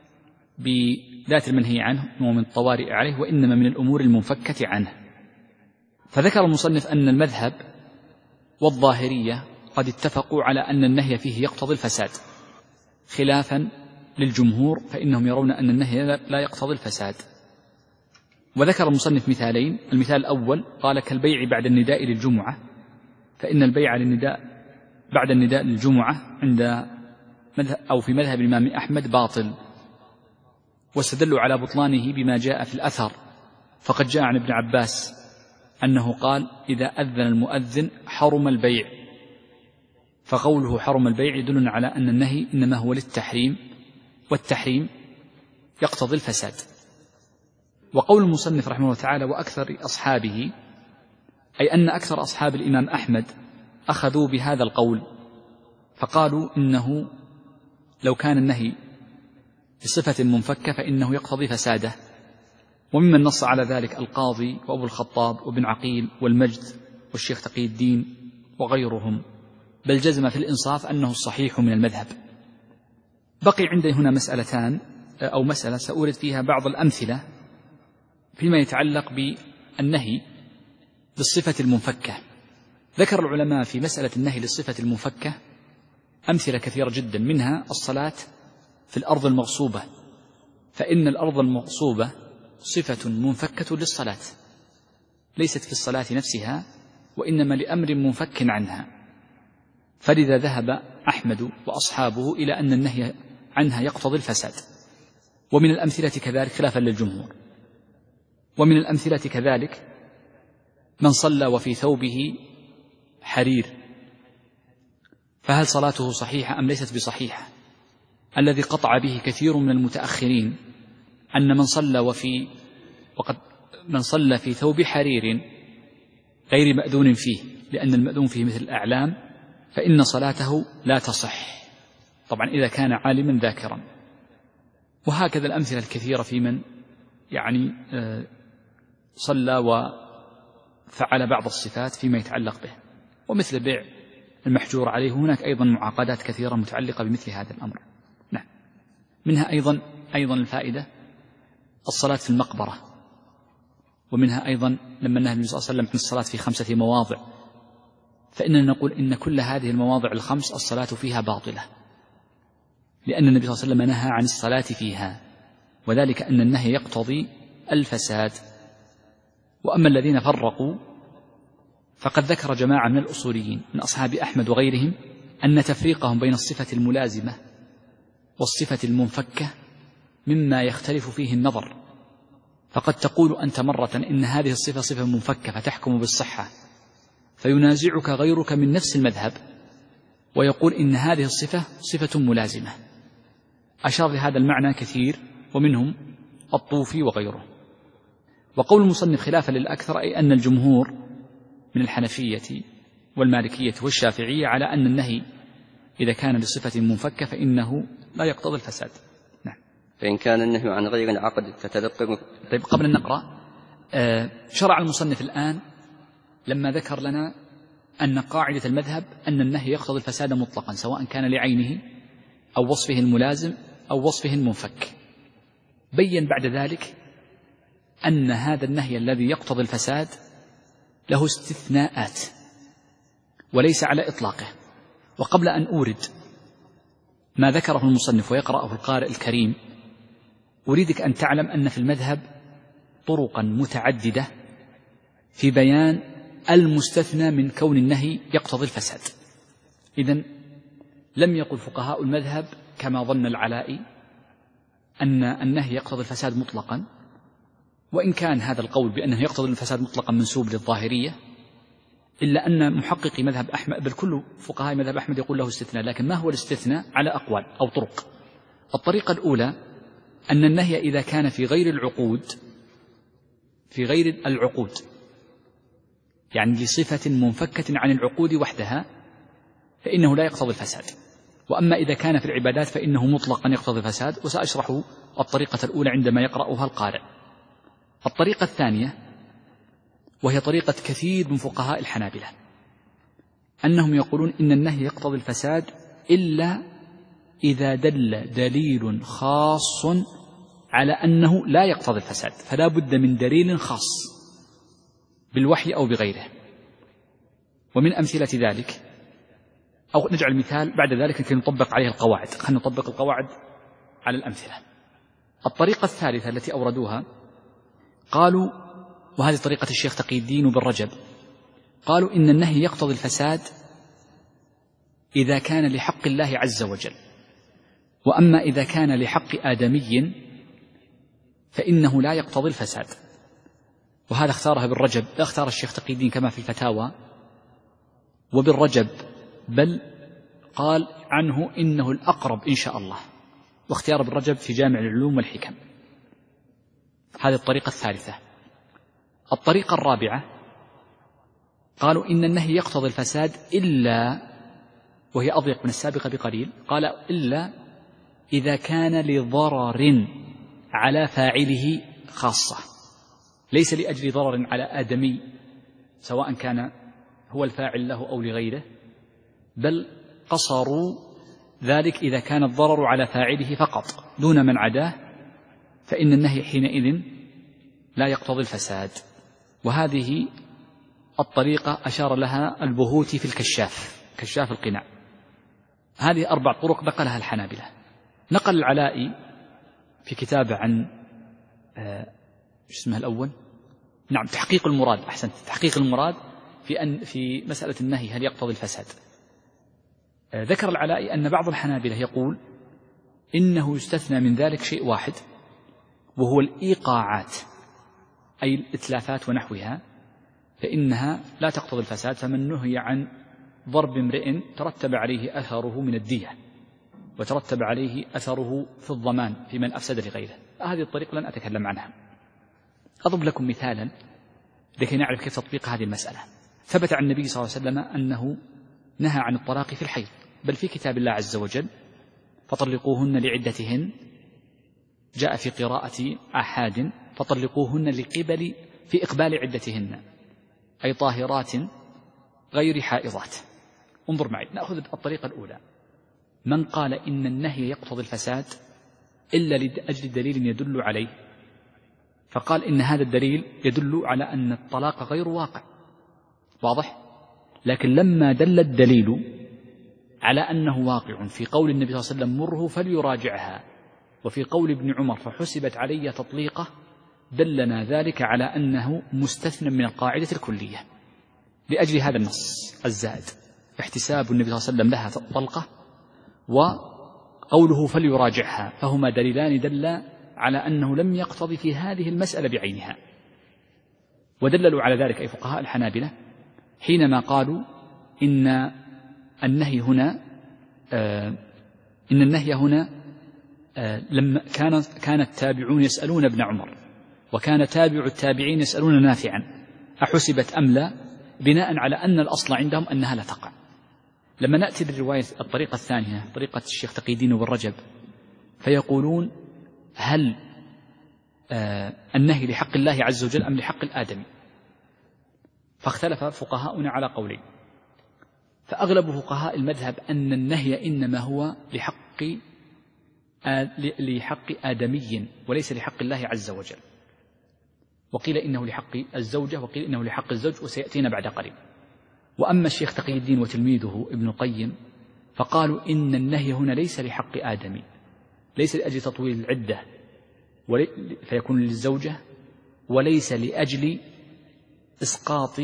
بذات المنهي عنه ومن الطوارئ عليه، وإنما من الأمور المنفكة عنه. فذكر المصنف أن المذهب والظاهرية قد اتفقوا على أن النهي فيه يقتضي الفساد، خلافا للجمهور فإنهم يرون أن النهي لا يقتضي الفساد. وذكر المصنف مثالين. المثال الأول قال كالبيع بعد النداء للجمعة، فإن البيع للنداء بعد النداء للجمعة عند مذهب أو في مذهب الإمام أحمد باطل، واستدلوا على بطلانه بما جاء في الأثر. فقد جاء عن ابن عباس أنه قال إذا أذن المؤذن حرم البيع، فقوله حرم البيع يدل على أن النهي إنما هو للتحريم، والتحريم يقتضي الفساد. وقول المصنف رحمه الله تعالى وأكثر أصحابه، أي أن أكثر أصحاب الإمام أحمد أخذوا بهذا القول، فقالوا إنه لو كان النهي بصفة منفكة فإنه يقتضي فساده. وممن نص على ذلك القاضي وأبو الخطاب وابن عقيل والمجد والشيخ تقي الدين وغيرهم، بل جزم في الإنصاف أنه الصحيح من المذهب. بقي عندي هنا مسألتان أو مسألة سأورد فيها بعض الأمثلة فيما يتعلق بالنهي بالصفة المنفكة. ذكر العلماء في مسألة النهي للصفة المنفكة أمثلة كثيرة جدا، منها الصلاة في الأرض المغصوبة، فإن الأرض المغصوبة صفة منفكة للصلاة، ليست في الصلاة نفسها وإنما لأمر منفك عنها، فلذا ذهب أحمد وأصحابه إلى أن النهي عنها يقتضي الفساد. ومن الأمثلة كذلك خلافا للجمهور. ومن الأمثلة كذلك من صلى وفي ثوبه حرير، فهل صلاته صحيحة أم ليست بصحيحة؟ الذي قطع به كثير من المتأخرين أن من صلى وفي وقد من صلى في ثوب حرير غير مأذون فيه، لأن المأذون فيه مثل الأعلام، فإن صلاته لا تصح، طبعا إذا كان عالما ذاكرا. وهكذا الأمثلة الكثيرة في من يعني صلى وفعل بعض الصفات فيما يتعلق به، ومثل بيع المحجور عليه. هناك أيضا معاقدات كثيرة متعلقة بمثل هذا الأمر. نعم. منها أيضا أيضا الفائدة الصلاة في المقبرة، ومنها أيضا لما نهى النبي صلى الله عليه وسلم عن الصلاة في خمسة مواضع، فإننا نقول إن كل هذه المواضع الخمس الصلاة فيها باطلة، لأن النبي صلى الله عليه وسلم نهى عن الصلاة فيها، وذلك أن النهي يقتضي الفساد. وأما الذين فرقوا فقد ذكر جماعة من الأصوليين من أصحاب أحمد وغيرهم أن تفريقهم بين الصفة الملازمة والصفة المنفكة مما يختلف فيه النظر، فقد تقول أنت مرة إن هذه الصفة صفة منفكة فتحكم بالصحة، فينازعك غيرك من نفس المذهب ويقول إن هذه الصفة صفة ملازمة. أشار لهذا المعنى كثير ومنهم الطوفي وغيره. وقول المصنف خلافا للأكثر أي أن الجمهور من الحنفية والمالكية والشافعية على أن النهي إذا كان بصفة منفكة فإنه لا يقتضي الفساد. نعم. فإن كان النهي عن غير العقد كتذكر. طيب قبل أن نقرأ آه شرع المصنف الآن لما ذكر لنا أن قاعدة المذهب أن النهي يقتضي الفساد مطلقا سواء كان لعينه أو وصفه الملازم أو وصفه المنفك، بين بعد ذلك أن هذا النهي الذي يقتضي الفساد له استثناءات وليس على إطلاقه. وقبل أن أورد ما ذكره المصنف ويقرأه القارئ الكريم أريدك أن تعلم أن في المذهب طرقا متعددة في بيان المستثنى من كون النهي يقتضي الفساد. إذن لم يقل فقهاء المذهب كما ظن العلائي أن النهي يقتضي الفساد مطلقا، وإن كان هذا القول بأنه يقتضي الفساد مطلقا منسوب للظاهرية، إلا أن محققي مذهب أحمد بل كل فقهاء مذهب أحمد يقول له استثناء. لكن ما هو الاستثناء؟ على أقوال أو طرق. الطريقة الأولى أن النهي إذا كان في غير العقود في غير العقود يعني لصفة منفكة عن العقود وحدها فإنه لا يقتضي الفساد، وأما إذا كان في العبادات فإنه مطلقا يقتضي الفساد، وسأشرح الطريقة الأولى عندما يقرأها القارئ. الطريقة الثانية وهي طريقة كثير من فقهاء الحنابلة أنهم يقولون إن النهي يقتضي الفساد إلا إذا دل دليل خاص على أنه لا يقتضي الفساد، فلا بد من دليل خاص بالوحي أو بغيره. ومن أمثلة ذلك أو نجعل مثال بعد ذلك لكي نطبق عليه القواعد. خلينا نطبق القواعد على الأمثلة. الطريقة الثالثة التي أوردوها قالوا، وهذه طريقة الشيخ تقي الدين وابن رجب، قالوا إن النهي يقتضي الفساد إذا كان لحق الله عز وجل، وأما إذا كان لحق آدمي فإنه لا يقتضي الفساد. وهذا اختارها ابن رجب، اختار الشيخ تقي الدين كما في الفتاوى وابن رجب بل قال عنه إنه الأقرب إن شاء الله، واختيار ابن رجب في جامع العلوم والحكم. هذه الطريقة الثالثة. الطريقة الرابعة قالوا إن النهي يقتضي الفساد إلا، وهي أضيق من السابقة بقليل، قال إلا إذا كان لضرر على فاعله خاصة، ليس لأجل ضرر على آدمي سواء كان هو الفاعل له أو لغيره، بل قصروا ذلك إذا كان الضرر على فاعله فقط دون من عداه، فإن النهي حينئذ لا يقتضي الفساد. وهذه الطريقة أشار لها البهوتي في الكشاف، كشاف القناع. هذه أربع طرق نقلها الحنابلة. نقل العلائي في كتابه عن آه اسمه الأول نعم تحقيق المراد، أحسنت، تحقيق المراد في أن في مسألة النهي هل يقتضي الفساد. آه ذكر العلائي أن بعض الحنابلة يقول إنه يستثنى من ذلك شيء واحد، وهو الإيقاعات أي الإتلافات ونحوها، فإنها لا تقتضي الفساد. فمن نهي عن ضرب امرئ ترتب عليه أثره من الدية وترتب عليه أثره في الضمان في من أفسد لغيره. هذه الطريقة لن أتكلم عنها. أضرب لكم مثالا لكي نعرف كيف تطبيق هذه المسألة. ثبت عن النبي صلى الله عليه وسلم أنه نهى عن الطلاق في الحيض، بل في كتاب الله عز وجل فطلقوهن لعدتهن، جاء في قراءة أحاد فطلقوهن لقبل في إقبال عدتهن، أي طاهرات غير حائضات. انظر معي، نأخذ الطريقة الأولى. من قال إن النهي يقتضي الفساد إلا لأجل دليل يدل عليه، فقال إن هذا الدليل يدل على أن الطلاق غير واقع. واضح؟ لكن لما دل الدليل على أنه واقع في قول النبي صلى الله عليه وسلم مره فليراجعها، وفي قول ابن عمر فحسبت علي تطليقه، دلنا ذلك على أنه مستثنى من القاعدة الكلية. لأجل هذا النص الزائد احتساب النبي صلى الله عليه وسلم لها طلقة وقوله فليراجعها، فهما دليلان دل على أنه لم يقتضي في هذه المسألة بعينها. ودللوا على ذلك أي فقهاء الحنابلة حينما قالوا إن النهي هنا آه إن النهي هنا آه لما كان كان التابعون يسألون ابن عمر، وكان تابع التابعين يسألون نافعا أحسبت أم لا، بناء على أن الأصل عندهم أنها لا تقع. لما نأتي للرواية الطريقة الثانية طريقة الشيخ تقي الدين والرجب، فيقولون هل آه النهي لحق الله عز وجل أم لحق الآدمي؟ فاختلف فقهاؤنا على قولين، فأغلب فقهاء المذهب أن النهي إنما هو لحق لحق آدمي وليس لحق الله عز وجل، وقيل إنه لحق الزوجة، وقيل إنه لحق الزوج، وسيأتينا بعد قليل. وأما الشيخ تقي الدين وتلميذه ابن القيم فقالوا إن النهي هنا ليس لحق آدمي، ليس لأجل تطويل العدة فيكون للزوجة، وليس لأجل إسقاط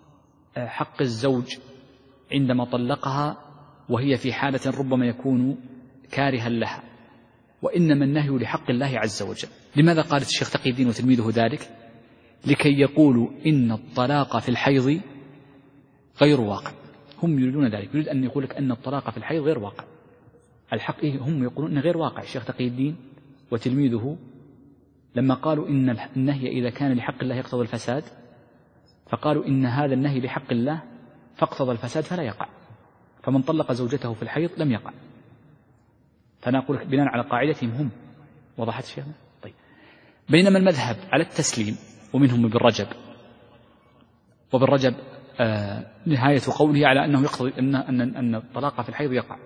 حق الزوج عندما طلقها وهي في حالة ربما يكون كارها لها، وإنما النهي لحق الله عز وجل. لماذا قالت الشيخ تقي الدين وتلميذه ذلك؟ لكي يقولوا إن الطلاق في الحيض غير واقع. هم يريدون ذلك، يريد أن يقول لك أن الطلاق في الحيض غير واقع. الحق هم يقولون إنه غير واقع. الشيخ تقي الدين وتلميذه لما قالوا إن النهي إذا كان لحق الله يقتضي الفساد، فقالوا إن هذا النهي لحق الله فاقتضى الفساد فلا يقع، فمن طلق زوجته في الحيض لم يقع. فنقول بناء على قاعدتهم هم. وضحت شيخنا؟ طيب. بينما المذهب على التسليم، ومنهم ابن رجب، وابن رجب آه نهاية قوله على أنه يقتضي أن أن أن الطلاق في الحيض يقع،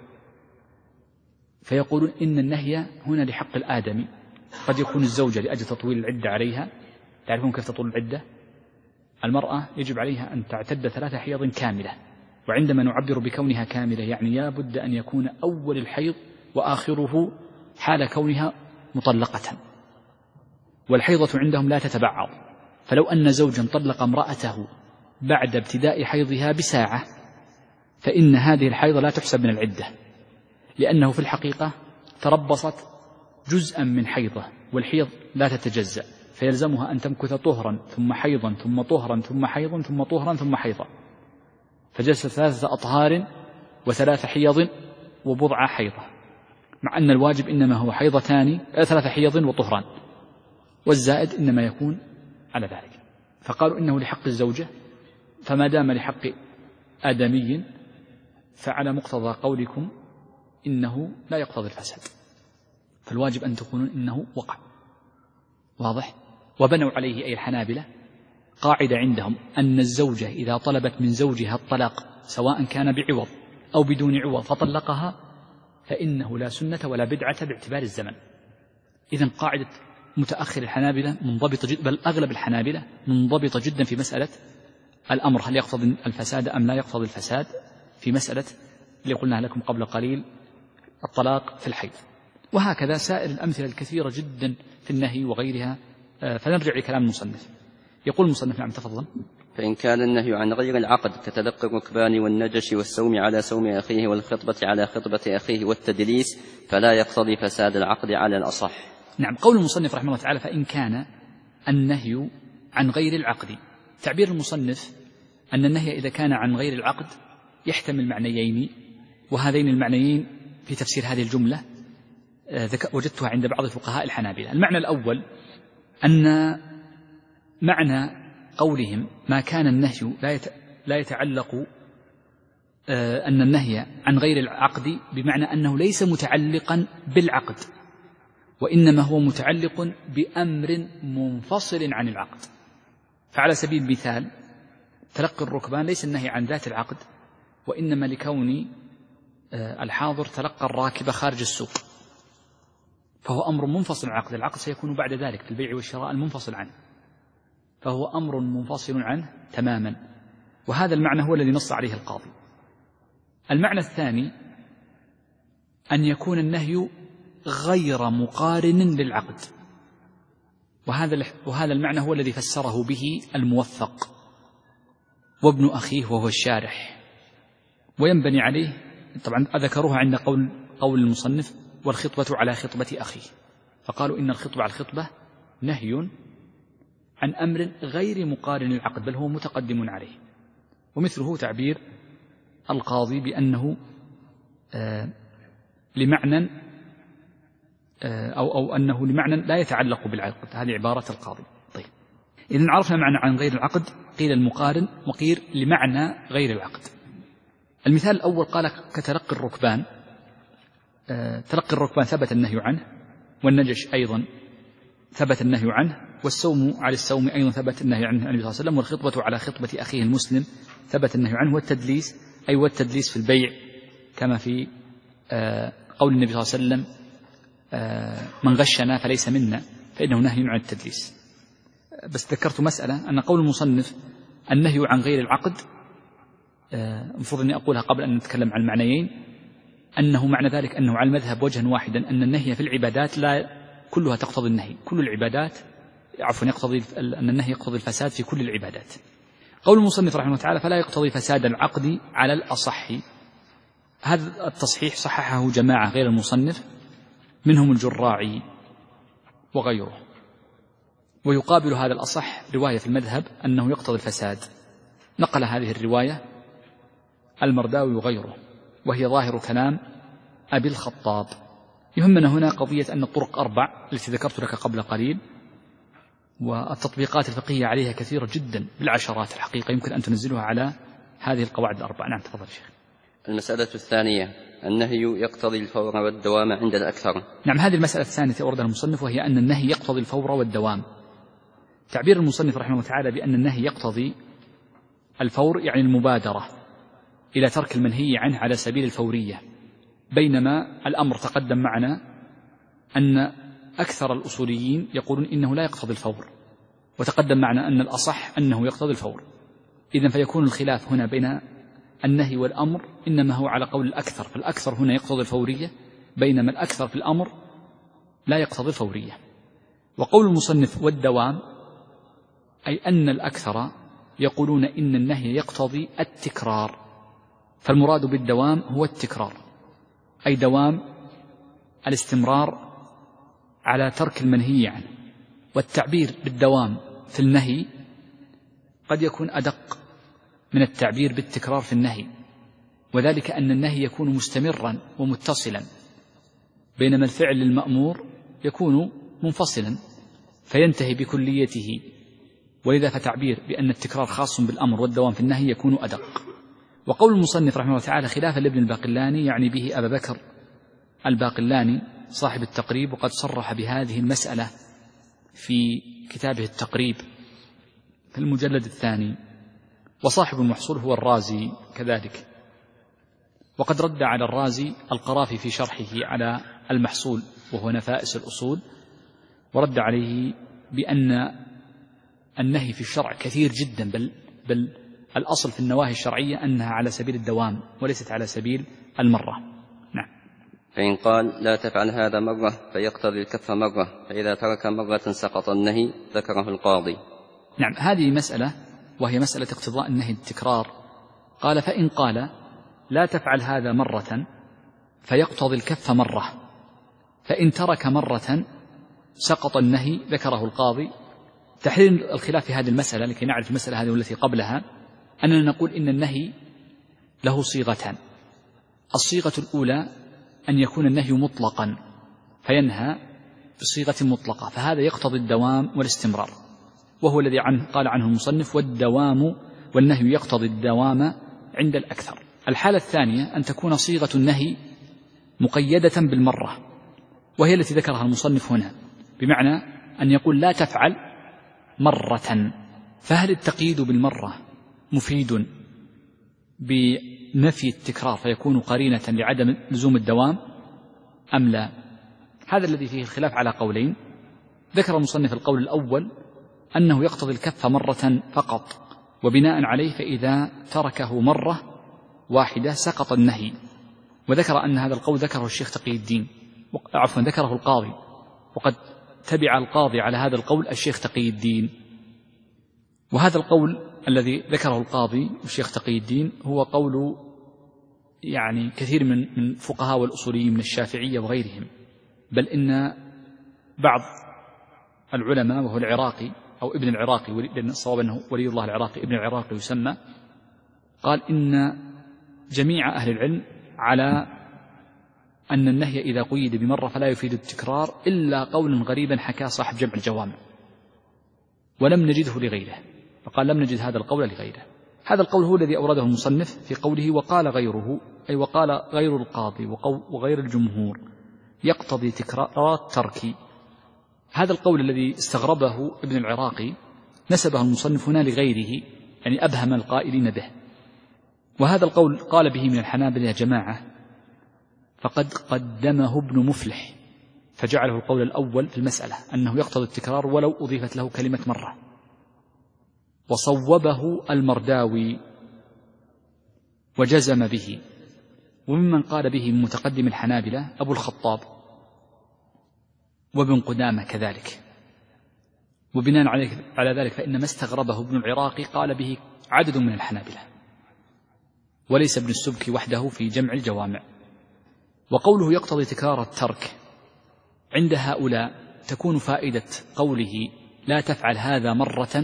فيقولون إن النهي هنا لحق الآدمي. قد يكون الزوجة لأجل تطويل العدة عليها، تعرفون كيف تطول العدة؟ المرأة يجب عليها أن تعتد ثلاث حيض كاملة، وعندما نعبر بكونها كاملة يعني لا بد أن يكون أول الحيض وآخره حال كونها مطلقة، والحيضة عندهم لا تتبعض. فلو أن زوجا طلق امرأته بعد ابتداء حيضها بساعة فإن هذه الحيضة لا تحسب من العدة، لأنه في الحقيقة تربصت جزءا من حيضة، والحيض لا تتجزأ، فيلزمها أن تمكث طهرا ثم حيضا ثم طهرا ثم حيضا ثم طهرا ثم حيضا، فجلست ثلاثة أطهار وثلاث حيض وبضع حيضة، مع أن الواجب إنما هو حيضتان ثلاث حيض وطهران، والزائد إنما يكون على ذلك. فقالوا إنه لحق الزوجة، فما دام لحق آدمي فعلى مقتضى قولكم إنه لا يقتضي الفساد، فالواجب أن تكونوا إنه وقع. واضح؟ وبنوا عليه أي الحنابلة قاعدة عندهم أن الزوجة إذا طلبت من زوجها الطلاق سواء كان بعوض أو بدون عوض فطلقها فإنه لا سنة ولا بدعة باعتبار الزمن. إذن قاعدة متأخر الحنابلة منضبطة جدا، بل أغلب الحنابلة منضبطة جدا في مسألة الأمر هل يقتضي الفساد أم لا يقتضي الفساد، في مسألة اللي قلنا لكم قبل قليل الطلاق في الحيض. وهكذا سائر الأمثلة الكثيرة جدا في النهي وغيرها. فنرجع لكلام المصنف. يقول المصنف: نعم تفضل. فإن كان النهي عن غير العقد كتلقي الركبان والنجش والسوم على سوم أخيه والخطبة على خطبة أخيه والتدليس فلا يقتضي فساد العقد على الأصح. نعم. قول المصنف رحمه الله تعالى: فإن كان النهي عن غير العقد. تعبير المصنف أن النهي إذا كان عن غير العقد يحتمل معنيين، وهذين المعنيين في تفسير هذه الجملة وجدتها عند بعض فقهاء الحنابلة. المعنى الأول أن معنى قولهم ما كان النهي لا يتعلق أن النهي عن غير العقد بمعنى أنه ليس متعلقا بالعقد، وإنما هو متعلق بأمر منفصل عن العقد. فعلى سبيل المثال تلقي الركبان ليس النهي عن ذات العقد، وإنما لكون الحاضر تلقى الراكب خارج السوق، فهو أمر منفصل عن العقد، العقد سيكون بعد ذلك في البيع والشراء المنفصل عنه، فهو أمر منفصل عنه تماما. وهذا المعنى هو الذي نص عليه القاضي. المعنى الثاني أن يكون النهي غير مقارن للعقد، وهذا وهذا المعنى هو الذي فسره به الموفق وابن أخيه وهو الشارح، وينبني عليه طبعا ذكروها عند قول قول المصنف والخطبة على خطبة أخيه، فقالوا إن الخطبة على الخطبة نهي عن أمر غير مقارن للعقد بل هو متقدم عليه. ومثله تعبير القاضي بأنه آه لمعنى آه أو, أو أنه لمعنى لا يتعلق بالعقد، هذه عبارة القاضي. طيب، إذن عرفنا معنى عن غير العقد، قيل المقارن وقيل لمعنى غير العقد. المثال الأول قال كتلقي الركبان، آه تلقي الركبان ثبت النهي عنه، والنجش أيضا ثبت النهي عنه، والسوم على السوم أيضا ثبت النهي عنه النبي صلى الله عليه وسلم، والخطبة على خطبة أخيه المسلم ثبت النهي عنه، والتدليس أي والتدليس في البيع كما في آه قول النبي صلى الله عليه وسلم آه من غشنا فليس منا، فإنه نهي عن التدليس. بس ذكرت مسألة أن قول المصنف النهي عن غير العقد المفروض آه أني أقولها قبل أن نتكلم عن المعنيين، أنه معنى ذلك أنه على المذهب وجها واحدا أن النهي في العبادات لا كلها تقتضي النهي، كل العبادات عفوا يقتضي أن النهي يقتضي الفساد في كل العبادات. قول المصنف رحمه الله تعالى فلا يقتضي فساد العقد على الأصح، هذا التصحيح صححه جماعة غير المصنف منهم الجراعي وغيره، ويقابل هذا الأصح رواية في المذهب أنه يقتضي الفساد، نقل هذه الرواية المرداوي وغيره، وهي ظاهر كلام أبي الخطاب. يهمنا هنا قضية أن الطرق أربع التي ذكرت لك قبل قليل، والتطبيقات الفقهية عليها كثيرة جدا بالعشرات الحقيقة، يمكن أن تنزلها على هذه القواعد الأربع. نعم تفضل شيخ. المسألة الثانية النهي يقتضي الفور والدوام عند الأكثر. نعم، هذه المسألة الثانية أوردها المصنف، وهي أن النهي يقتضي الفور والدوام. تعبير المصنف رحمه الله تعالى بأن النهي يقتضي الفور يعني المبادرة إلى ترك المنهي عنه على سبيل الفورية، بينما الأمر تقدم معنا أن أكثر الأصوليين يقولون إنه لا يقتضي الفور، وتقدم معنا أن الأصح أنه يقتضي الفور. إذن فيكون الخلاف هنا بين النهي والأمر إنما هو على قول الأكثر، فالأكثر هنا يقتضي الفورية بينما الأكثر في الأمر لا يقتضي الفورية. وقول المصنف والدوام أي أن الأكثر يقولون إن النهي يقتضي التكرار، فالمراد بالدوام هو التكرار، أي دوام الاستمرار على ترك المنهي عنه. والتعبير بالدوام في النهي قد يكون أدق من التعبير بالتكرار في النهي، وذلك أن النهي يكون مستمرا ومتصلا، بينما الفعل المأمور يكون منفصلا فينتهي بكليته، ولذا فتعبير بأن التكرار خاص بالأمر والدوام في النهي يكون أدق. وقول المصنف رحمه الله تعالى خلافا لابن الباقلاني يعني به أبا بكر الباقلاني صاحب التقريب، وقد صرح بهذه المسألة في كتابه التقريب في المجلد الثاني، وصاحب المحصول هو الرازي كذلك، وقد رد على الرازي القرافي في شرحه على المحصول وهو نفائس الأصول، ورد عليه بأن النهي في الشرع كثير جدا، بل, بل الأصل في النواهي الشرعية أنها على سبيل الدوام وليست على سبيل المرة. نعم. فإن قال لا تفعل هذا مرة فيقتضي الكف مرة، فإذا ترك مرة سقط النهي، ذكره القاضي. نعم، هذه مسألة وهي مسألة اقتضاء النهي التكرار. قال فإن قال لا تفعل هذا مرة فيقتضي الكف مرة، فإن ترك مرة سقط النهي، ذكره القاضي. تحرير الخلاف في هذه المسألة لكي نعرف المسألة هذه والتي قبلها، أننا نقول إن النهي له صيغتان. الصيغة الأولى أن يكون النهي مطلقا فينهى بصيغة مطلقة، فهذا يقتضي الدوام والاستمرار، وهو الذي عنه قال عنه المصنف والدوام، والنهي يقتضي الدوام عند الأكثر. الحالة الثانية أن تكون صيغة النهي مقيدة بالمرة، وهي التي ذكرها المصنف هنا، بمعنى أن يقول لا تفعل مرة، فهل التقييد بالمرة مفيد بنفي التكرار فيكون قرينة لعدم لزوم الدوام أم لا؟ هذا الذي فيه الخلاف على قولين. ذكر المصنف القول الأول أنه يقتضي الكف مرة فقط، وبناء عليه فإذا تركه مرة واحدة سقط النهي. وذكر أن هذا القول ذكره الشيخ تقي الدين، عفوا ذكره القاضي، وقد تبع القاضي على هذا القول الشيخ تقي الدين. وهذا القول الذي ذكره القاضي والشيخ تقي الدين هو قول يعني كثير من من فقهاء والأصوليين من الشافعية وغيرهم، بل إن بعض العلماء وهو العراقي أو ابن العراقي، لأن الصواب أنه ولي الله العراقي، ابن العراقي يسمى، قال إن جميع أهل العلم على أن النهي إذا قيد بمرة فلا يفيد التكرار إلا قولا غريبا حكى صاحب جمع الجوامع، ولم نجده لغيره، فقال لم نجد هذا القول لغيره. هذا القول هو الذي أورده المصنف في قوله وقال غيره، أي وقال غير القاضي وغير الجمهور يقتضي تكرار الترك. هذا القول الذي استغربه ابن العراقي نسبه المصنف هنا لغيره، يعني أبهم القائلين به. وهذا القول قال به من الحنابلة يا جماعة فقد قدمه ابن مفلح، فجعله القول الأول في المسألة أنه يقتضي التكرار ولو أضيفت له كلمة مرة. وصوبه المرداوي وجزم به. وممن قال به من متقدم الحنابلة أبو الخطاب وابن قدامة كذلك. وبناء على ذلك فإن ما استغربه ابن العراقي قال به عدد من الحنابلة، وليس ابن السبكي وحده في جمع الجوامع. وقوله يقتضي تكرار الترك عند هؤلاء تكون فائدة قوله لا تفعل هذا مرة،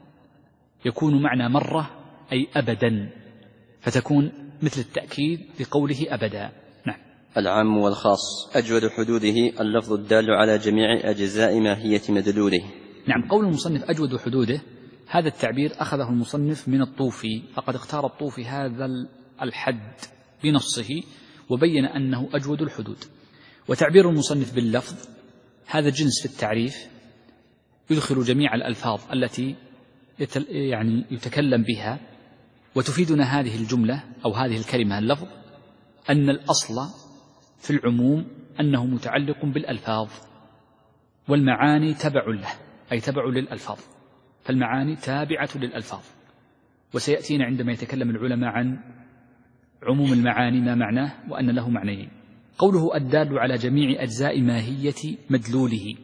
يكون معنى مرة أي أبدا، فتكون مثل التأكيد لقوله أبدا. نعم. العام والخاص أجود حدوده اللفظ الدال على جميع أجزاء ماهية مدلوله. نعم. قول المصنف أجود حدوده، هذا التعبير أخذه المصنف من الطوفي، فقد اختار الطوفي هذا الحد بنصه وبين أنه أجود الحدود. وتعبير المصنف باللفظ هذا جنس في التعريف يدخل جميع الألفاظ التي يعني يتكلم بها، وتفيدنا هذه الجملة أو هذه الكلمة اللفظ أن الأصل في العموم أنه متعلق بالألفاظ، والمعاني تبع له، أي تبع للألفاظ، فالمعاني تابعة للألفاظ. وسيأتينا عندما يتكلم العلماء عن عموم المعاني ما معناه وأن له معنيين. قوله الدال على جميع أجزاء ماهية مدلوله،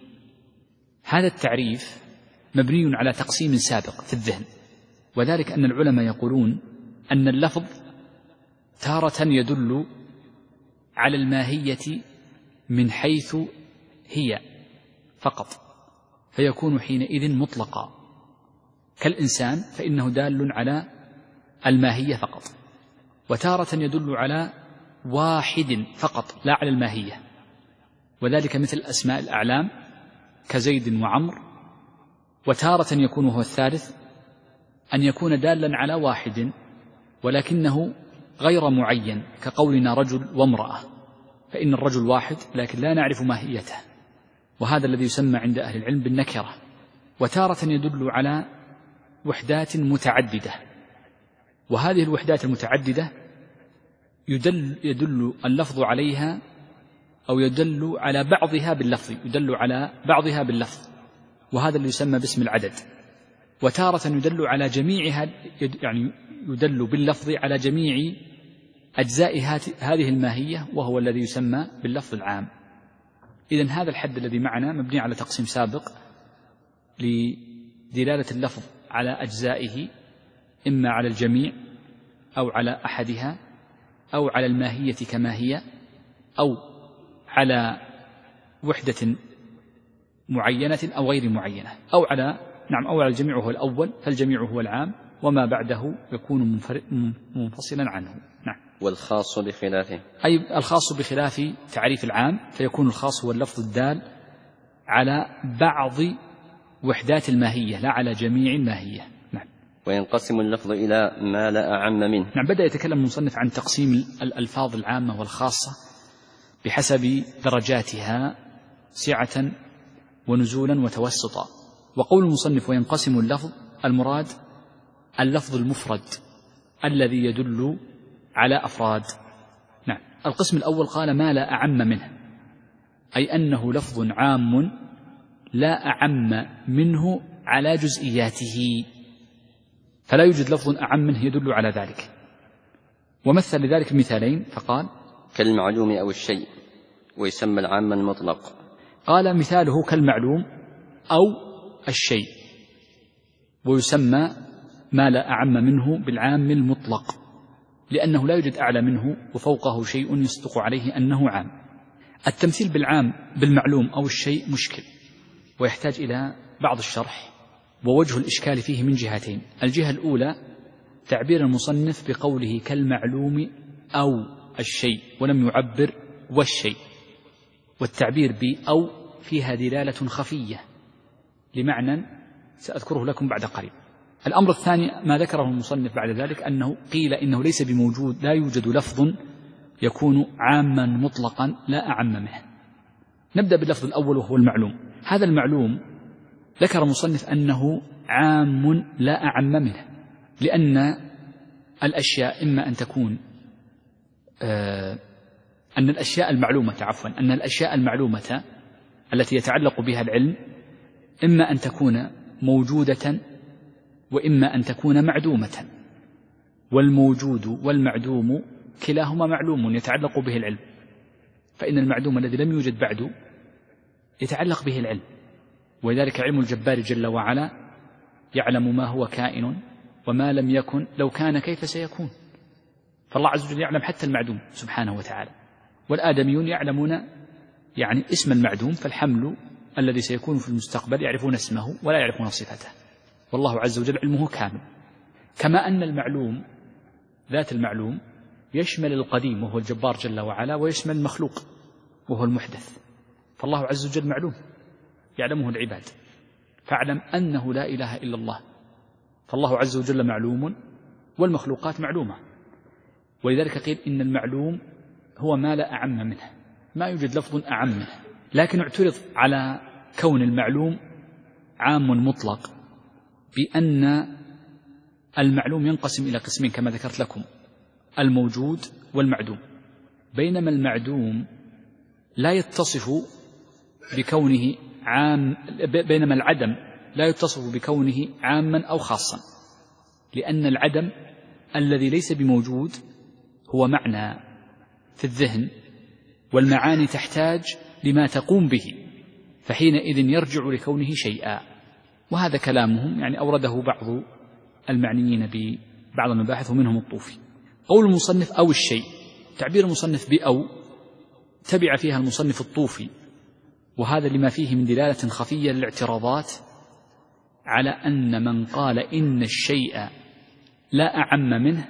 هذا التعريف مبني على تقسيم سابق في الذهن، وذلك أن العلماء يقولون أن اللفظ تارة يدل على الماهية من حيث هي فقط، فيكون حينئذ مطلقا كالإنسان، فإنه دال على الماهية فقط. وتارة يدل على واحد فقط لا على الماهية، وذلك مثل أسماء الأعلام كزيد وعمر. وتارة يكون هو الثالث أن يكون دالا على واحد ولكنه غير معين، كقولنا رجل وامرأة، فإن الرجل واحد لكن لا نعرف ماهيته، وهذا الذي يسمى عند أهل العلم بالنكرة. وتارة يدل على وحدات متعددة، وهذه الوحدات المتعددة يدل, يدل اللفظ عليها أو يدل على بعضها باللفظ، يدل على بعضها باللفظ، وهذا اللي يسمى باسم العدد. وتارة يدل على جميعها، يعني يدل باللفظ على جميع أجزاء هذه الماهية، وهو الذي يسمى باللفظ العام. إذن هذا الحد الذي معنا مبني على تقسيم سابق لدلالة اللفظ على أجزائه، إما على الجميع أو على أحدها أو على الماهية كما هي أو على وحدة معينة أو غير معينة أو على نعم أو على الجميع هو الأول، فالجميع هو العام، وما بعده يكون منفصلا عنه. نعم. والخاص بخلافه، أي الخاص بخلاف تعريف العام، فيكون الخاص هو اللفظ الدال على بعض وحدات الماهية لا على جميع الماهية. نعم. وينقسم اللفظ إلى ما لا أعم منه. نعم. بدأ يتكلم المصنف عن تقسيم الألفاظ العامة والخاصة بحسب درجاتها سعة ونزولا وتوسطا. وقول المصنف وينقسم اللفظ، المراد اللفظ المفرد الذي يدل على أفراد. نعم. القسم الأول قال ما لا أعم منه، أي أنه لفظ عام لا أعم منه على جزئياته، فلا يوجد لفظ أعم منه يدل على ذلك. ومثل لذلك مثالين فقال كالمعلوم أو الشيء، ويسمى العام المطلق. قال مثاله كالمعلوم أو الشيء، ويسمى ما لا أعم منه بالعام المطلق، لأنه لا يوجد أعلى منه وفوقه شيء يصدق عليه أنه عام. التمثيل بالعام بالمعلوم أو الشيء مشكل ويحتاج إلى بعض الشرح، ووجه الإشكال فيه من جهتين. الجهة الأولى تعبير المصنف بقوله كالمعلوم أو الشيء ولم يعبر والشيء، والتعبير بأو فيها دلالة خفية لمعنى سأذكره لكم بعد قليل. الأمر الثاني ما ذكره المصنف بعد ذلك أنه قيل إنه ليس بموجود، لا يوجد لفظ يكون عاما مطلقا لا أعم منه. نبدأ باللفظ الأول وهو المعلوم. هذا المعلوم ذكر المصنف أنه عام لا أعم منه، لأن الأشياء إما أن تكون آه أن الأشياء المعلومة عفوا أن الأشياء المعلومة التي يتعلق بها العلم إما أن تكون موجودة وإما أن تكون معدومة، والموجود والمعدوم كلاهما معلوم يتعلق به العلم، فإن المعدوم الذي لم يوجد بعد يتعلق به العلم، ولذلك علم الجبار جل وعلا يعلم ما هو كائن وما لم يكن لو كان كيف سيكون، فالله عز وجل يعلم حتى المعدوم سبحانه وتعالى. والآدميون يعلمون يعني اسم المعدوم، فالحمل الذي سيكون في المستقبل يعرفون اسمه ولا يعرفون صفته، والله عز وجل علمه كامل. كما أن المعلوم ذات المعلوم يشمل القديم وهو الجبار جل وعلا، ويشمل المخلوق وهو المحدث، فالله عز وجل معلوم يعلمه العباد، فاعلم أنه لا إله إلا الله، فالله عز وجل معلوم والمخلوقات معلومة. ولذلك قيل إن المعلوم هو ما لا أعم منه، ما يوجد لفظ أعم منه. لكن اعترض على كون المعلوم عام مطلق بأن المعلوم ينقسم إلى قسمين كما ذكرت لكم، الموجود والمعدوم، بينما المعدوم لا يتصف بكونه عام، بينما العدم لا يتصف بكونه عاما أو خاصا، لأن العدم الذي ليس بموجود هو معنى في الذهن، والمعاني تحتاج لما تقوم به، فحينئذ يرجع لكونه شيئا. وهذا كلامهم يعني أورده بعض المعنيين ببعض المباحث ومنهم الطوفي. قول المصنف أو الشيء، تعبير المصنف بأو تبع فيها المصنف الطوفي، وهذا لما فيه من دلالة خفية للاعتراضات على أن من قال إن الشيء لا أعم منه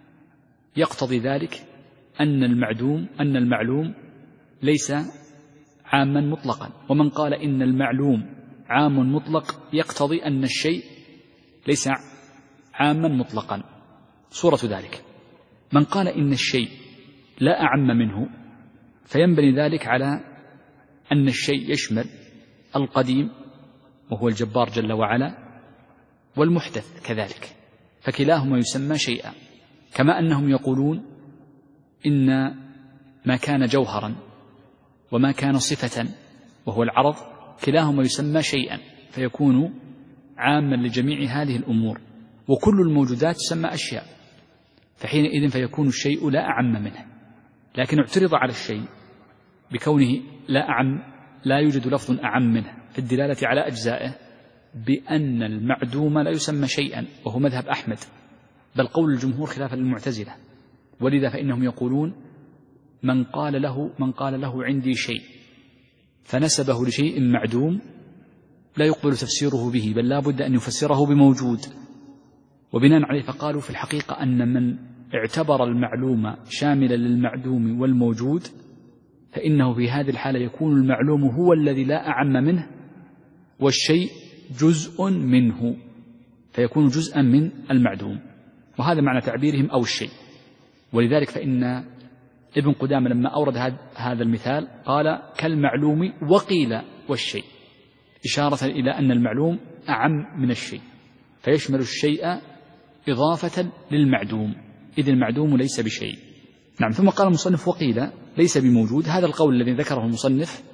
يقتضي ذلك أن المعدوم أن المعلوم ليس عاما مطلقا، ومن قال إن المعلوم عام مطلق يقتضي أن الشيء ليس عاما مطلقا. صورة ذلك من قال إن الشيء لا أعم منه فينبني ذلك على أن الشيء يشمل القديم وهو الجبار جل وعلا والمحدث كذلك، فكلاهما يسمى شيئا، كما أنهم يقولون إن ما كان جوهرا وما كان صفة وهو العرض كلاهما يسمى شيئا، فيكون عاما لجميع هذه الأمور، وكل الموجودات تسمى أشياء، فحينئذ فيكون الشيء لا أعم منه. لكن اعترض على الشيء بكونه لا أعم، لا يوجد لفظ أعم منه في الدلالة على أجزائه، بأن المعدوم لا يسمى شيئا، وهو مذهب أحمد، بل قول الجمهور خلافا للمعتزلة. ولذا فإنهم يقولون من قال له من قال له عندي شيء فنسبه لشيء معدوم لا يقبل تفسيره به، بل لا بد أن يفسره بموجود. وبناء عليه فقالوا في الحقيقة أن من اعتبر المعلوم شاملا للمعدوم والموجود فإنه في هذه الحالة يكون المعلوم هو الذي لا أعم منه، والشيء جزء منه، فيكون جزءا من المعدوم. وهذا معنى تعبيرهم أو الشيء. ولذلك فإن ابن قدامة لما أورد هذا المثال قال كالمعلوم وقيل والشيء، إشارة إلى أن المعلوم أعم من الشيء، فيشمل الشيء إضافة للمعدوم، إذ المعدوم ليس بشيء. نعم. ثم قال المصنف وقيل ليس بموجود. هذا القول الذي ذكره المصنف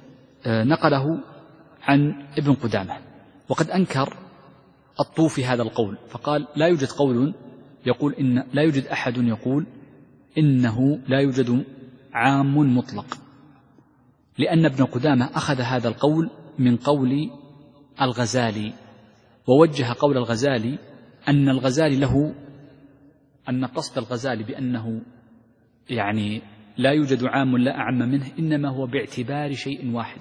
نقله عن ابن قدامة، وقد أنكر الطوفي هذا القول فقال لا يوجد قول يقول إن لا يوجد أحد يقول إنه لا يوجد عام مطلق، لأن ابن قدامة أخذ هذا القول من قول الغزالي، ووجه قول الغزالي أن الغزالي له أن قصد الغزالي بأنه يعني لا يوجد عام لا أعم منه إنما هو باعتبار شيء واحد،